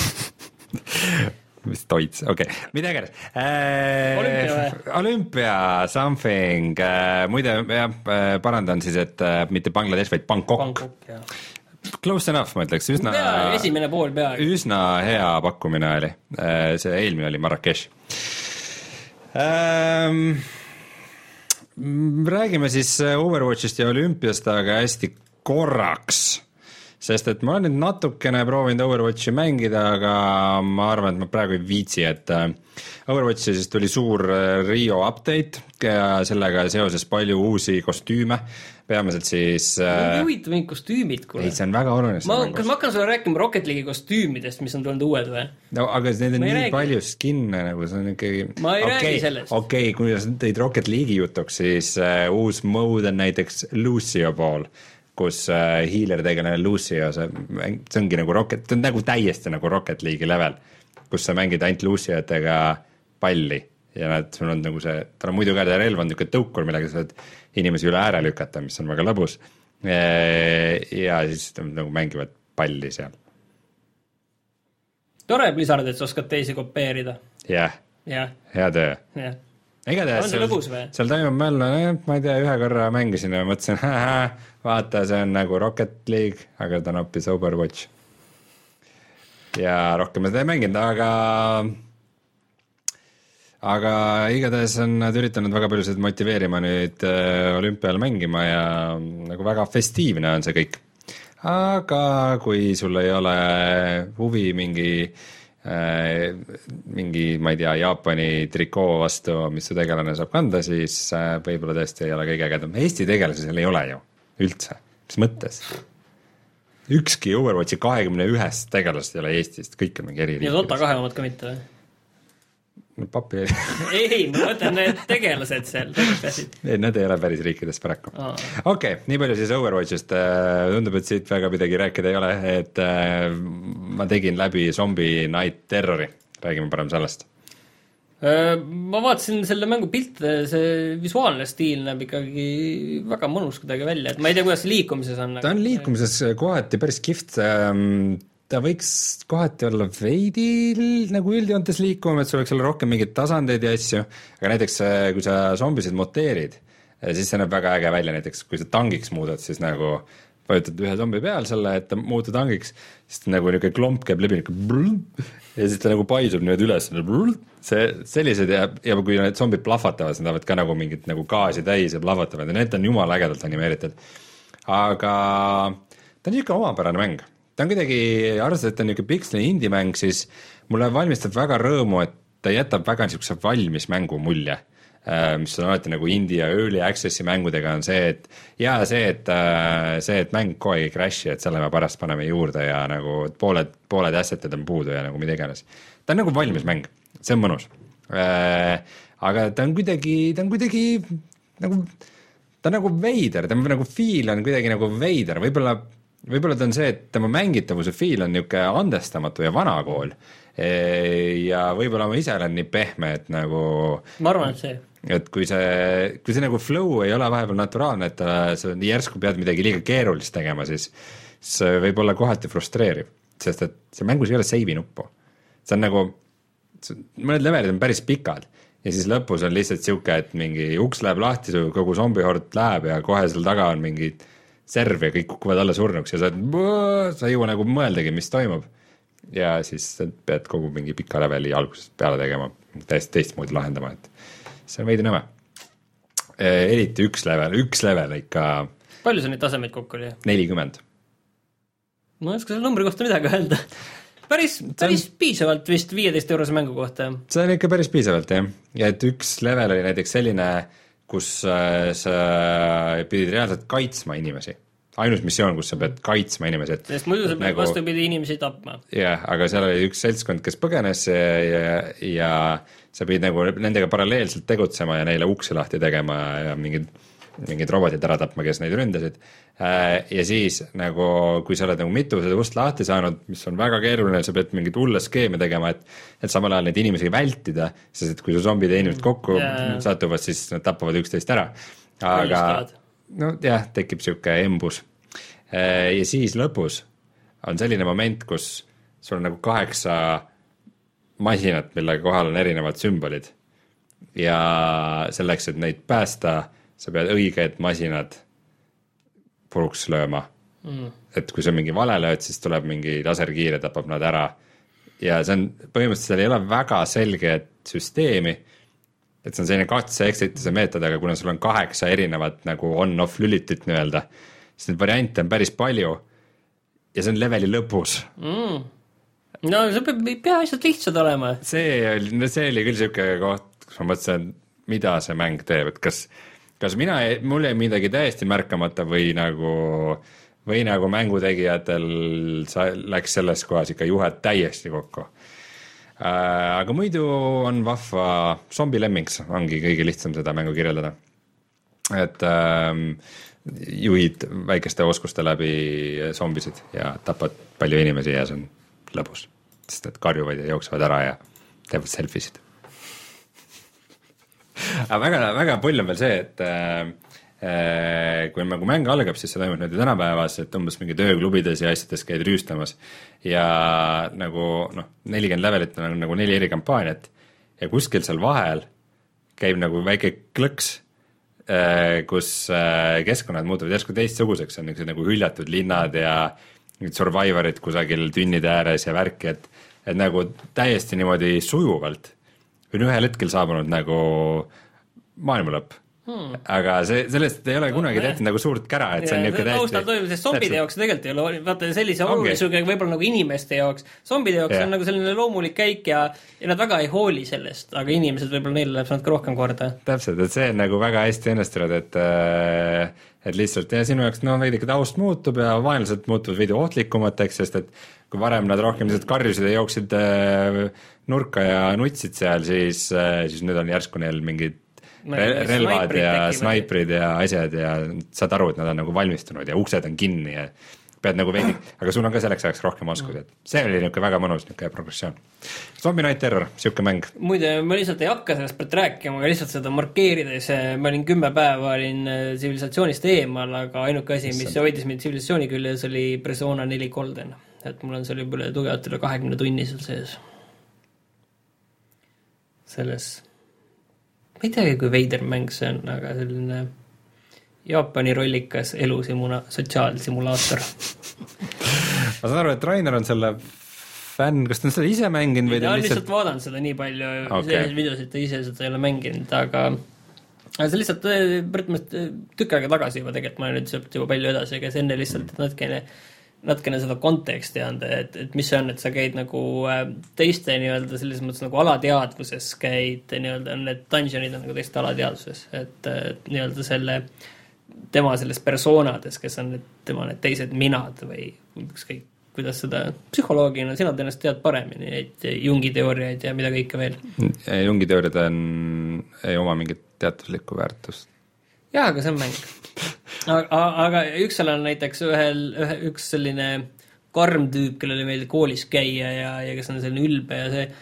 A: mis toits, okei okay., mida ägeres äh,
B: Olümpia,
A: Olümpia something äh, muide, jah, parandan siis, et äh, mitte Bangladesh, vaid Bangkok,
B: Bangkok jah.
A: Close enough, ma ütleks, üsna
B: pea, esimene pool peaaegu.
A: Üsna hea pakkumine oli, see eelmine oli Marrakech. Ähm, räägime siis Overwatchist ja Olümpiast, aga hästi korraks, sest et ma olen nüüd natukene proovinud Overwatchi mängida, aga ma arvan, et ma praegu ei viitsi, et Overwatchi siis tuli suur Rio update ja sellega seoses palju uusi kostüüme, peamiselt siis
B: ma huvitav mingid kostüümid, kuule.
A: Ei, see on väga oluline.
B: Ma, kas ma hakkan sulle rääkima Rocket League'i kostüümidest, mis on tulnud uued või?
A: No, aga need on nii räägi. Palju skinne, nagu see on ikkagi...
B: Ma ei okay, räägi sellest.
A: Okei, okay, kui sa tõid Rocket League'i jutuks, siis uh, uus mode on näiteks Lucio pool, kus uh, healer tegelane Lucio, see, see ongi nagu Rocket, see on nagu täiesti nagu Rocket League'i level, kus sa mängid ainult Luciotega palli ja nad, sul on nagu see, tal on muidu ka see relv on niisugune tõukur, millega sa saad inimesi üle ääre lükata, mis on väga lõbus ja siis nagu mängivad palli seal.
B: Tore Blizzard, et sa oskad teisi kopeerida.
A: Jah,
B: yeah.
A: hea töö
B: yeah.
A: Igatahes seal, seal toimub mäll, ma ei tea, ühe korra mängisin ja mõtlesin, vaata, see on nagu Rocket League, aga ta on hoopis Overwatch ja rohkem ma seda ei mänginud, aga aga igatahes on nad üritanud väga paljusid motiveerima nüüd äh, olümpial mängima ja nagu väga festiivne on see kõik. Aga kui sul ei ole huvi mingi äh, mingi, ma ei tea, Jaapani trikoo vastu, mis su tegelane saab kanda, siis äh, võib-olla tõesti ei ole kõige ägedam. Eesti tegelasi seal ei ole ju üldse, mis mõttes? Ükski Overwatchi kahekümne ühest tegelast ei ole Eestist, kõik on mingi eri
B: riikides. Ja Dota kahe omad ka mitte või?
A: Papi
B: ei, ma mõtlen need tegelased seal
A: ei, nad ei ole päris riikides paraku
B: oh.
A: okei, okay, nii palju siis Overwatchist tundub, et siit väga midagi rääkida ei ole, et äh, ma tegin läbi Zombie Night Terrori, räägime parem sellest.
B: Ma vaatasin selle mängu pilte, see visuaalne stiil näeb ikkagi väga mõnus kuidagi välja, et ma ei tea, kuidas see liikumises on.
A: Ta on liikumises kohati päris kihvt, ta võiks kohati olla veidi nagu üldjoontes liikuma, et sul võiks olla rohkem mingeid tasandeid ja asju, aga näiteks kui sa zombisid muteerid, siis see näeb väga äge välja, näiteks kui sa tangiks muudad, siis nagu vajutad ühe zombi peal selle, et ta muutu tangiks, siis ta nagu niisugune klomp käib läbi ja siis ta nagu paisub nüüd üles, see sellised ja, ja kui need zombid plahvatavad, siis nad tahavad ka nagu mingit nagu gaasi täis ja plahvatavad ja need on jumala ägedalt animeeritud, aga ta on niisugune omapärane mäng. Ta on kuidagi, arvestades, et ta on niisugune piksli indie-mäng, siis mulle valmistab väga rõõmu, et ta jätab väga niisuguse valmis mängu mulje, mis on alati nagu indie ja early access'i mängudega on see, et ja see, et see, et mäng kogu aeg ei crash'i, et selle me pärast paneme juurde ja nagu pooled, pooled assetid on puudu ja nagu mida iganes. Ta on nagu valmis mäng, see on mõnus. Aga ta on kuidagi, ta on kuidagi nagu, ta on nagu veider, ta on nagu feel on kuidagi nagu veider, võib-olla võib-olla ta on see, et tema mängitavuse feel on niisugune andestamatu ja vanakool ja võib-olla ma ise olen nii pehme, et nagu
B: ma arvan, et see
A: et kui see, kui see nagu flow ei ole vahepeal naturaalne, et sa järsku pead midagi liiga keerulist tegema, siis see võib olla kohati frustreeriv, sest et see mängus ei ole save nuppu. See on nagu, mõned levelid on päris pikad ja siis lõpus on lihtsalt siuke, et mingi uks läheb lahti, su kogu zombihord läheb ja kohe seal taga on mingi serv ja kõik kukuvad alla surnuks ja sa, sa ei jõua nagu mõeldagi, mis toimub. Ja siis pead kogu mingi pika leveli algusest peale tegema, täiesti teistmoodi lahendama, et see on veidi nõme. Eriti üks level, üks level ikka...
B: Palju see neid tasemeid kokku oli?
A: nelikümmend.
B: Ma ei oska selle numbri kohta midagi öelda. Päris, päris on... piisavalt vist viieteist eurose mängu kohta.
A: See on ikka päris piisavalt, jah. Ja et üks level oli näiteks selline... kus äh, sa pidid reaalselt kaitsma inimesi. Ainus missioon, kus sa pead kaitsma inimesi. Et,
B: sest muidu sa pead nagu, vastupidi inimesi tapma.
A: Jah, aga seal oli üks seltskond, kes põgenes ja, ja, ja sa pidid nagu nendega paralleelselt tegutsema ja neile uksi lahti tegema ja mingid, mingid robotid ära tapma, kes neid ründasid. Ja siis nagu, kui sa oled nagu mitu seda ust lahti saanud, mis on väga keeruline, sa pead mingid hulle skeeme tegema, et, et samal ajal neid inimesi vältida, sest et kui su zombid ja inimesed kokku yeah. satuvad, siis nad tapavad üksteist ära. Aga no jah, tekib siuke embus. Ja siis lõpus on selline moment, kus sul on nagu kaheksa masinat, mille kohal on erinevad sümbolid. Ja selleks, et neid päästa, sa pead õiged masinad puruks lööma. Mm. Et kui sa mingi vale lööd, siis tuleb mingi laserkiire, tapab nad ära. Ja see on, põhimõtteliselt seal ei ole väga selge süsteemi, et see on selline katse eksituse meetod, aga kuna sul on kaheksa erinevat nagu on-off lülitit nii-öelda, siis neid variante on päris palju ja see on leveli lõpus.
B: Mm. No see peab, pea asjad lihtsad olema.
A: See oli, no see oli küll siuke koht, kus ma mõtlesin, mida see mäng teeb, et kas kas mina, mul jäi midagi täiesti märkamata või nagu, või nagu mängutegijatel sa, läks selles kohas ikka juhed täiesti kokku. Äh, aga muidu on vahva zombi lemmings, ongi kõige lihtsam seda mängu kirjeldada. Et äh, juhid väikeste oskuste läbi zombisid ja tapad palju inimesi ja see on lõbus, sest et karjuvad ja jooksevad ära ja teevad selfisid. Aga väga, väga pull on veel see, et äh, kui nagu mäng algab, siis see toimub nüüd tänapäevas, et umbes mingi tööklubides ja asjades käid rüüstamas ja nagu noh, nelikümmend levelit on nagu neli eri kampaaniat ja kuskil seal vahel käib nagu väike klõks, äh, kus äh, keskkonnad muutuvad järsku teistsuguseks, on niisugused nagu hüljatud linnad ja survivorid kusagil tünnide ääres ja värki, et, et nagu täiesti niimoodi sujuvalt on ühel hetkel saabunud nagu maailma lõpp. Hmm. Aga see, sellest ei ole kunagi tehtud nagu suurt kära, et see on niisugune täiesti... Taustal toimub, sest
B: zombide jaoks tegelikult ei ole, vaata sellise olulisuga võib-olla nagu inimeste jaoks. Zombide jaoks yeah. on nagu selline loomulik käik ja, ja nad väga ei hooli sellest, aga inimesed võib-olla neile läheb natuke rohkem korda.
A: Täpselt, et see on nagu väga hästi õnnestunud, et, et lihtsalt ja sinu jaoks no, veidi taust muutub ja vaenlased muutuvad veidi ohtlikumateks, sest et kui varem nad rohkem lihtsalt karjusid ja jooksid nurka ja nutsid seal, siis, siis nüüd on järsku neil mingid re- relvad ja snaiprid ja asjad ja saad aru, et nad on nagu valmistunud ja uksed on kinni ja pead nagu veidi, aga sul on ka selleks ajaks rohkem oskusi, et see oli niisugune väga mõnus niisugune progressioon. Zombie Night Terror, niisugune mäng.
B: Muide, ma lihtsalt ei hakka sellest praegu rääkima, aga lihtsalt seda markeerides, ma olin kümme päeva olin tsivilisatsioonist eemal, aga ainuke asi, mis hoidis mind tsivilisatsiooni küljes, oli Persona neli Golden. Et mul on seal juba üle tugevalt üle kahekümne tunni seal sees. Selles, ma ei teagi, kui veider mäng see on, aga selline Jaapani rollikas elusimuna, sotsiaalsimulaator.
A: Ma saan aru, et Rainer on selle fänn, kas ta on seda ise mänginud või ta
B: lihtsalt... lihtsalt vaadanud seda nii palju okay. Selles videosid ta ise seda ei ole mänginud, aga aga see lihtsalt tükk aega tagasi juba tegelikult ma olen nüüd juba palju edasi, aga see enne lihtsalt mm. natkene natkene seda konteksti anda, et, et mis see on, et sa käid nagu teiste nii-öelda selles mõttes nagu alateadvuses käid, nii-öelda need dungeonid on nagu teiste alateadvuses, et, et nii-öelda selle tema selles personades, kes on need, tema need teised minad või ükskõik, kuidas seda psühholoogina, sina ennast tead paremini, neid Jungi teooriaid ja mida kõike veel.
A: Jungi teooriad on, ei oma mingit teaduslikku väärtust.
B: Jaa, aga see on mäng. Aga, aga üks seal on näiteks ühel, ühe, üks selline karm tüüp, kellele meeldib koolis käia ja, ja kes on selline ülbe ja see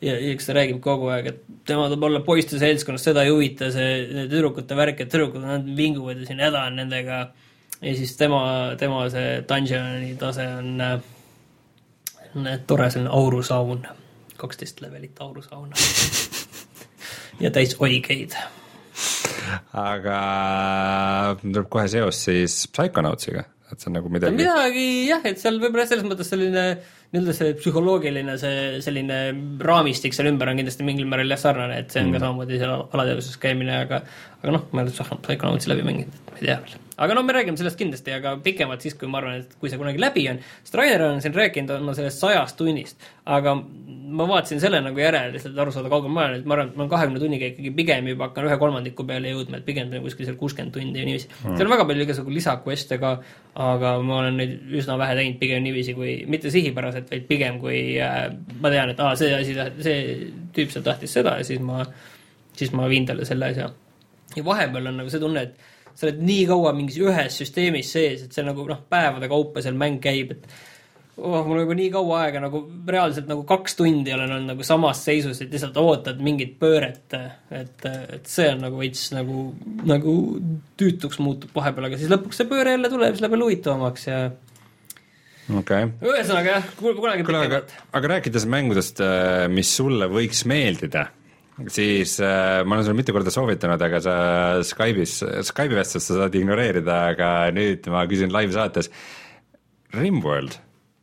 B: ja eks ta räägib kogu aeg, et tema tuleb olla poiste seltskonnas, seda ei huvita see tüdrukute värk, et tüdrukud nad vinguvad ja siin häda on nendega ja siis tema, tema see dungeoni tase on, on tore selline aurusaun, kaksteist levelit aurusaun ja täis oigeid.
A: Aga tuleb kohe seos siis Psychonautsiga, et see on nagu midagi
B: midagi jah, et seal võib-olla selles mõttes selline nii-öelda see psühholoogiline see selline raamistik seal ümber on kindlasti mingil määral jah sarnane, et see on mm. ka samamoodi seal alateaduses käimine, aga aga noh, ma ei ole Psychonautsi läbi mänginud, et ma ei tea veel. Aga no me räägime sellest kindlasti, aga pikemalt siis, kui ma arvan, et kui see kunagi läbi on, sest Rainer on siin rääkinud on sellest sajast tunnist, aga ma vaatasin selle nagu järele, lihtsalt aru saada kaugel ma olen, et ma arvan, et ma olen kahekümne tunniga ikkagi pigem juba hakkan ühe kolmandiku peale jõudma, et pigem kuskil seal kuuskümmend tundi ja niiviisi. Mm. Seal on väga palju igasugu lisakveste ka, aga ma olen neid üsna vähe teinud pigem niiviisi, kui mitte sihipäraselt, vaid pigem kui äh, ma tean, et aa, see asi, see tüüp seal tahtis seda ja siis ma, siis ma viin talle selle asja. Ja vahepeal on nagu see tunne, et sa oled nii kaua mingis ühes süsteemis sees, et see nagu noh, päevade kaupa seal mäng käib, et oh, mul on juba nii kaua aega nagu reaalselt nagu kaks tundi olen olnud nagu samas seisus, et lihtsalt ootad mingit pööret, et, et see on nagu veits nagu, nagu tüütuks muutub vahepeal, aga siis lõpuks see pööre jälle tuleb, siis läheb huvitavamaks ja
A: okay.
B: Ühesõnaga jah, kunagi
A: pikemalt. Aga, aga rääkides mängudest, mis sulle võiks meeldida, siis äh, ma olen sulle mitu korda soovitanud, aga sa Skype'is, Skype'i vestlust sa saad ignoreerida, aga nüüd ma küsin live saates Rimworld.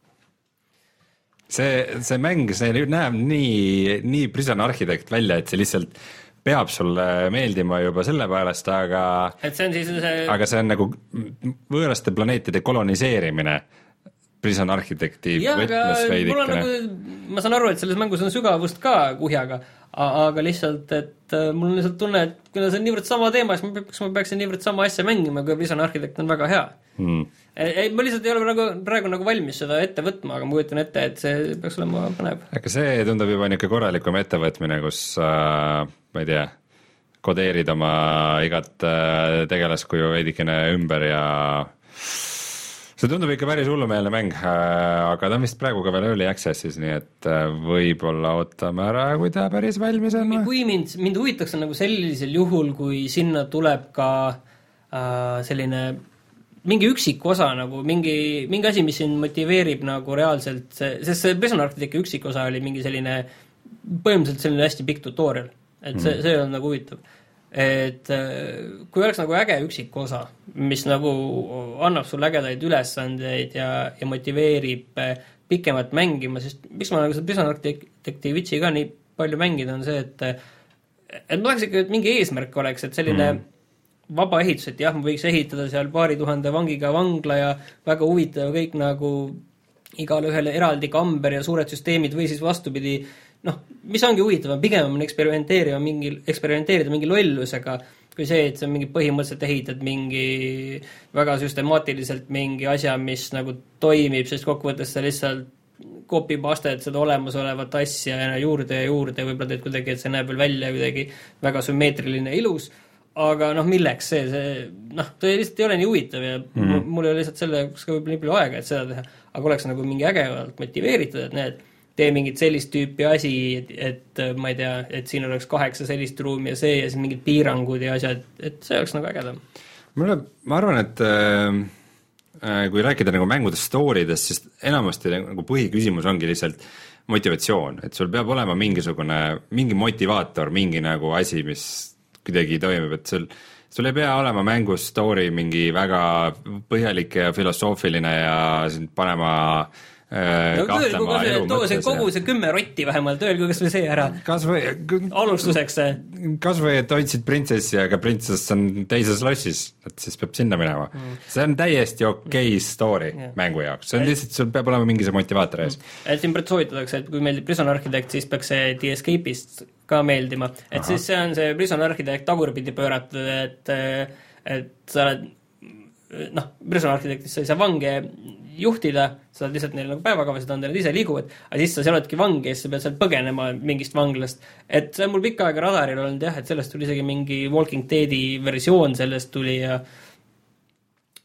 A: See, see mäng, see näeb nii, nii Prison Architect välja, et see lihtsalt peab sulle meeldima juba selle pärast, aga
B: et see on siis see...
A: aga see on nagu võõraste planeetide koloniseerimine Prison Architecti võtmes veidikene.
B: Nagu, ma saan aru, et selles mängus on sügavust ka kuhjaga, aga lihtsalt, et mul on lihtsalt tunne, et kui see on niivõrd sama teema, siis ma, peaks, ma peaksin niivõrd sama asja mängima, kui Prison Architect on väga hea. Hmm. Ei, ma lihtsalt ei ole praegu, praegu nagu valmis seda ette võtma, aga ma kujutan ette, et see peaks olema põnev. Aga
A: see tundub juba niisugune korralikum ettevõtmine, kus äh, ma ei tea, kodeerid oma igat äh, tegelaskuju veidikene ümber ja see tundub ikka päris hullumeelne mäng, aga ta on vist praegu ka veel early access'is, nii et võib-olla ootame ära, kui ta päris valmis on.
B: Kui mind, mind huvitaks on nagu sellisel juhul, kui sinna tuleb ka äh, selline mingi üksik osa, nagu mingi, mingi asi, mis sind motiveerib nagu reaalselt, sest see Prison Architecti üksik osa oli mingi selline, põhimõtteliselt selline hästi pikk tutorial, et see, see on nagu huvitav. Et kui oleks nagu äge üksik osa, mis nagu annab sulle ägedaid ülesandeid ja, ja motiveerib pikemalt mängima, sest miks ma nagu seda Prison Architecti vitsi ka nii palju mängida on see, et et ma tahaks ikka, et mingi eesmärk oleks, et selline mm. vaba ehitus, et jah, ma võiks ehitada seal paari tuhande vangiga vangla ja väga huvitav kõik nagu igale ühele eraldi kamber ja suured süsteemid või siis vastupidi noh, mis ongi huvitav, pigem on eksperimenteerida mingi, eksperimenteerida mingi lollusega, kui see, et see on mingi põhimõtteliselt ehitad mingi väga süstemaatiliselt mingi asja, mis nagu toimib, sest kokkuvõttes sa lihtsalt copy-pasted seda olemasolevat asja ja juurde ja juurde, võib-olla teed kuidagi, et see näeb veel välja kuidagi väga sümmeetriline ilus, aga noh, milleks see, see noh, ta lihtsalt ei ole nii huvitav ja mm. mul ei ole lihtsalt selle, kus ka võib-olla nii palju aega, et seda teha, aga oleks nagu mingi ägevalt motiveeritud, et need tee mingit sellist tüüpi asi, et, et ma ei tea, et siin oleks kaheksa sellist ruumi ja see ja siin mingid piirangud ja asjad, et see oleks nagu ägedam.
A: Mulle, ma arvan, et äh, kui rääkida nagu mängudest story'dest, siis enamasti nagu põhiküsimus ongi lihtsalt motivatsioon, et sul peab olema mingisugune, mingi motivaator, mingi nagu asi, mis kuidagi toimib, et sul, sul ei pea olema mängus story mingi väga põhjalik ja filosoofiline ja sind panema
B: no kahtlema elu mõttes. Too see kogu see kümme rotti vähemalt, öelgu kas või see ära.
A: Kas või,
B: alustuseks see.
A: Kas või, et hoidsid printsessi, aga printsess on teises lossis, et siis peab sinna minema. Mm. See on täiesti okei okay story yeah. mängu jaoks. See on lihtsalt, sul peab olema mingi see motivaator ees. Mm. Et siin praegu soovitatakse, et kui meeldib Prison Architect, siis peaks see The Escapist ka meeldima. Et Aha. siis see on see Prison Architect tagurpidi pööratud, et, et sa oled noh, Prison Architectis sa ei saa vange juhtida, sa saad lihtsalt neile nagu päevakavasid anda, nad ise liiguvad, aga siis sa seal oledki vangi ja siis sa pead sealt põgenema mingist vanglast. Et see on mul pikka aega radaril olnud jah, et sellest tuli isegi mingi Walking Deadi versioon sellest tuli ja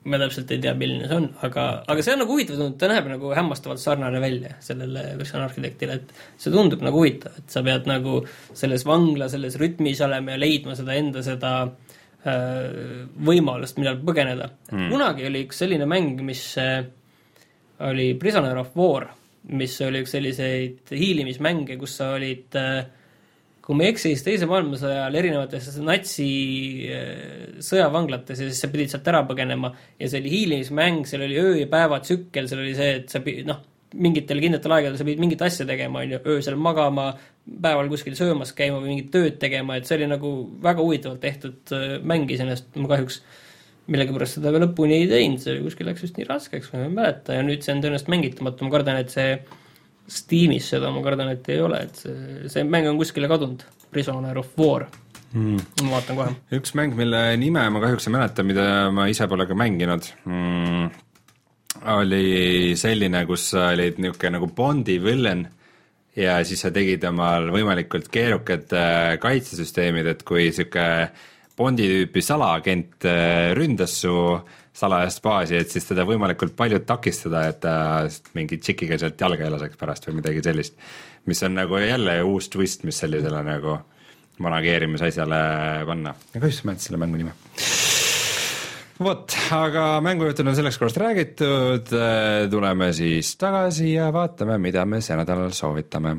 B: ma täpselt ei tea, milline see on, aga, aga see on nagu huvitav tundub, ta näeb nagu hämmastavalt sarnane välja sellele Version Architectile, et see tundub nagu huvitav, et sa pead nagu selles vangla, selles rütmis olema ja leidma seda enda seda äh, võimalust, millal põgeneda mm.. kunagi oli üks selline mäng, mis äh, oli Prisoner of War, mis oli üks selliseid hiilimismänge, kus sa olid äh, kui ma ei eksi, siis teise maailmasõjal erinevates natsi sõjavanglates ja siis sa pidid sealt ära põgenema ja see oli hiilimismäng, seal oli öö ja päeva tsükkel, seal oli see, et sa pidid, noh, mingitel kinnitel aegadel sa pidid mingit asja tegema, on ju, öösel magama, päeval kuskil söömas käima või mingit tööd tegema, et see oli nagu väga huvitavalt tehtud mäng iseenesest, ma kahjuks millegipärast seda ka lõpuni ei teinud, see kuskil läks just nii raskeks, ma ei mäleta ja nüüd see on tõenäoliselt mängitamatu, ma kardan, et see Steamis seda ma kardan, et ei ole, et see, see mäng on kuskile kadunud, Prisoner of War mm. ma vaatan kohe.
A: Üks mäng, mille nime ma kahjuks ei mäleta, mida ma ise pole ka mänginud mm, oli selline, kus sa olid niisugune nagu Bondi villain ja siis sa tegid omal võimalikult keerukad kaitsesüsteemid, et kui niisugune Bondi tüüpi salaagent ründas su salajast baasi, et siis teda võimalikult palju takistada, et ta mingi tšikiga sealt jalga ei laseks pärast või midagi sellist, mis on nagu jälle uus twist, mis sellisele nagu manageerimisasjale panna. ja kahjuks ma jätsin selle mängu nime. Vot, aga mängujutud on selleks korrast räägitud, tuleme siis tagasi ja vaatame, mida me see nädalal soovitame.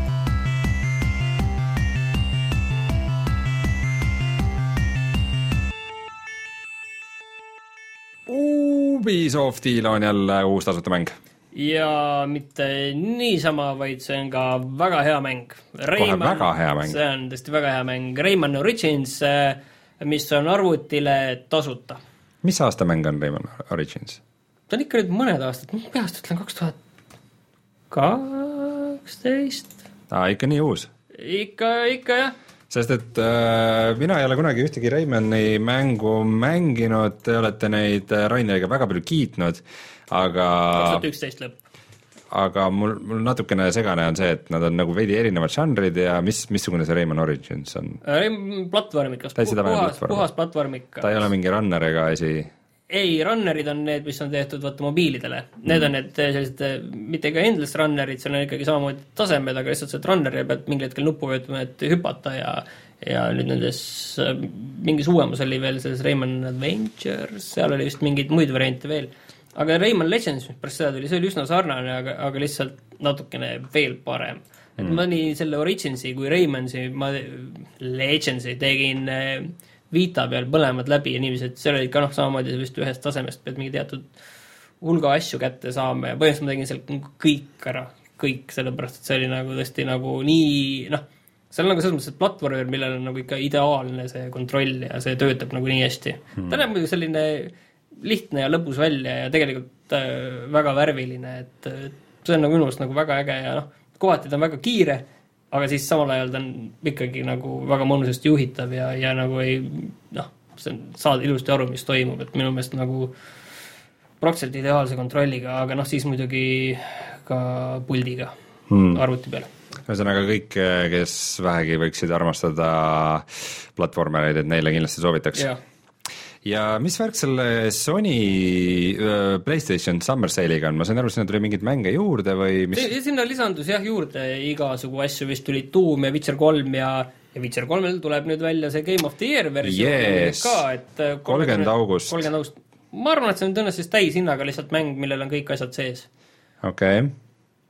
A: Ubisoftil on jälle uus tasuta mäng.
B: Ja mitte niisama, vaid see on ka väga hea mäng.
A: Rayman, kohe väga hea mäng.
B: See on tõesti väga hea mäng. Rayman Origins, mis on arvutile tasuta.
A: Mis aasta mäng on Rayman Origins?
B: Ta on ikka nüüd mõned aastad. Ma peast ütlen kaks tuhat kaksteist.
A: Aa, ikka nii uus?
B: Ikka, ikka jah.
A: Sest et äh, mina ei ole kunagi ühtegi Raymani mängu mänginud, te olete neid Raineriga väga palju kiitnud, aga
B: kaks tuhat üksteist lõpp.
A: Aga mul, mul natukene segane on see, et nad on nagu veidi erinevad žanrid ja mis, missugune see Rayman Origins on?
B: Platvormik, kas puhas, puhas platvormik.
A: Ta ei ole mingi runner ega asi?
B: Ei, runnerid on need, mis on tehtud vaata mobiilidele. Need mm. on need sellised, mitte ka endless runnerid, seal on ikkagi samamoodi tasemed, aga lihtsalt see runner ja pead mingi hetkel nuppu võtma, et hüpata ja, ja nüüd nendes mingis uuemus oli veel selles Rayman Adventures, seal oli vist mingeid muid variante veel. Aga Rayman Legends, mis pärast seda tuli, see oli üsna sarnane, aga, aga lihtsalt natukene veel parem. Et mm. ma nii selle Originsi kui Raymansi, ma Legendsi tegin Vita peal põlemad läbi ja niiviisi, et seal oli ka noh, samamoodi vist ühest tasemest pead mingi teatud hulga asju kätte saama ja põhimõtteliselt ma tegin seal kõik ära, kõik, sellepärast, et see oli nagu tõesti nagu nii, noh, seal on nagu selles mõttes, et platvormer, millel on nagu ikka ideaalne see kontroll ja see töötab nagu nii hästi. Hmm. Ta näeb muidugi selline lihtne ja lõbus välja ja tegelikult äh, väga värviline, et äh, see on nagu minu arust nagu väga äge ja noh, kohati ta on väga kiire, aga siis samal ajal ta on ikkagi nagu väga mõnusasti juhitav ja, ja nagu ei, noh, saad ilusti aru, mis toimub, et minu meelest nagu praktiliselt ideaalse kontrolliga, aga noh, siis muidugi ka puldiga hmm. arvuti peal.
A: Ühesõnaga kõik, kes vähegi võiksid armastada platvormereid, et neile kindlasti soovitaks.
B: Ja.
A: ja mis värk selle Sony uh, PlayStation Summer Sale'iga on? Ma sain aru, sinna tuli mingeid mänge juurde või mis?
B: Sinna lisandus jah juurde igasugu asju, vist tuli Doom ja Witcher kolm ja, ja Witcher kolmel tuleb nüüd välja see Game of the Year versioon
A: yes.
B: ka, et
A: kolmkümmend august.
B: kolmkümmend august. Ma arvan, et see on tõenäoliselt täishinnaga lihtsalt mäng, millel on kõik asjad sees.
A: Okei. Okay.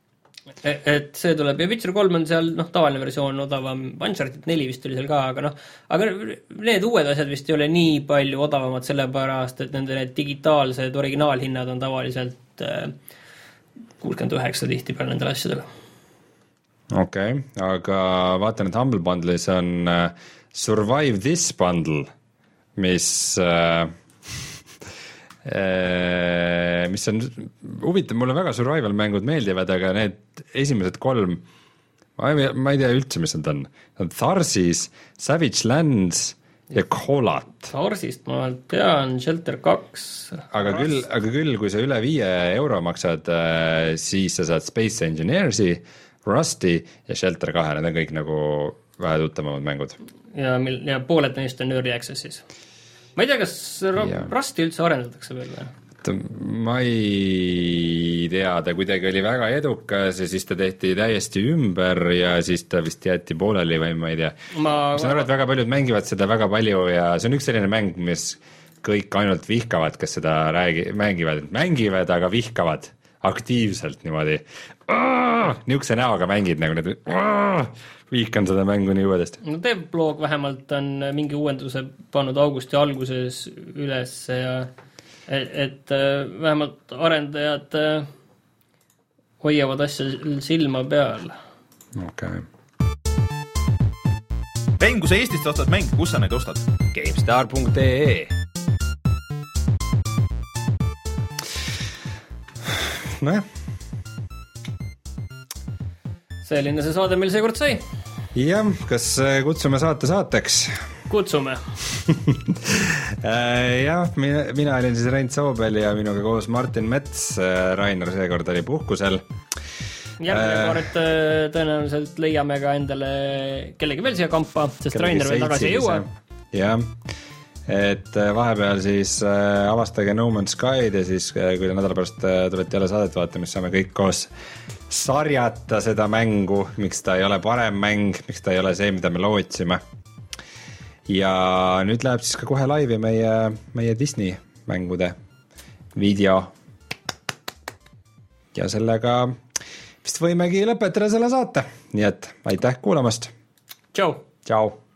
B: Et see tuleb ja Witcher kolm on seal noh, tavaline versioon odavam, Uncharted neli vist oli seal ka, aga noh, aga need uued asjad vist ei ole nii palju odavamad sellepärast, et nende need digitaalsed originaalhinnad on tavaliselt kuuskümmend üheksa tihti peal nendel asjadel.
A: Okei, okay, aga vaatan, et Humble Bundle'is on Survive This Bundle, mis mis on huvitav, mulle väga survival mängud meeldivad, aga need esimesed kolm ma ei, ma ei tea üldse, mis need on. Tharsis, Savage Lands ja Kolat.
B: Tharsist ma tean, Shelter kaks.
A: Aga küll, aga küll, kui sa üle viie euro maksad, siis sa saad Space Engineers'i, Rusty ja Shelter kahe, need on kõik nagu vähe tuttavamad mängud.
B: Ja, mil, ja pooled neist on Early Access'is. ma ei tea, kas Rusti üldse arendatakse veel või?
A: Ma ei tea, ta kuidagi oli väga edukas ja siis ta tehti täiesti ümber ja siis ta vist jäeti pooleli või ma ei tea. Ma saan aru, et väga paljud mängivad seda väga palju ja see on üks selline mäng, mis kõik ainult vihkavad, kes seda räägi, mängivad, mängivad, aga vihkavad aktiivselt niimoodi. Niisuguse näoga mängid nagu need, vihkan seda mängu nii uuedest.
B: No Devblog vähemalt on mingi uuenduse pannud augusti alguses üles ja et, et vähemalt arendajad hoiavad asja silma peal.
A: Okay.
C: Rein, kui sa Eestist ostad mänge, kus sa neid ostad?
A: GameStar punkt ee Nojah.
B: Selline see saade meil seekord sai.
A: Jah, kas kutsume saate saateks?
B: Kutsume.
A: Jah, mina, mina olin siis Rein Soobel ja minuga koos Martin Mets. Rainer seekord oli puhkusel.
B: Järgmine kord tõenäoliselt leiame ka endale kellegi veel siia kampa, sest Rainer veel tagasi ei jõua.
A: Jah, et vahepeal siis avastage No Man's Sky'd ja siis kui te nädala pärast tulete jälle saadet vaatama, siis saame kõik koos sarjata seda mängu, miks ta ei ole parem mäng, miks ta ei ole see, mida me lootsime. Ja nüüd läheb siis ka kohe laivi meie, meie Disney mängude video. Ja sellega vist võimegi lõpetada selle saate. Nii et aitäh kuulamast.
B: Tšau.
A: Tšau.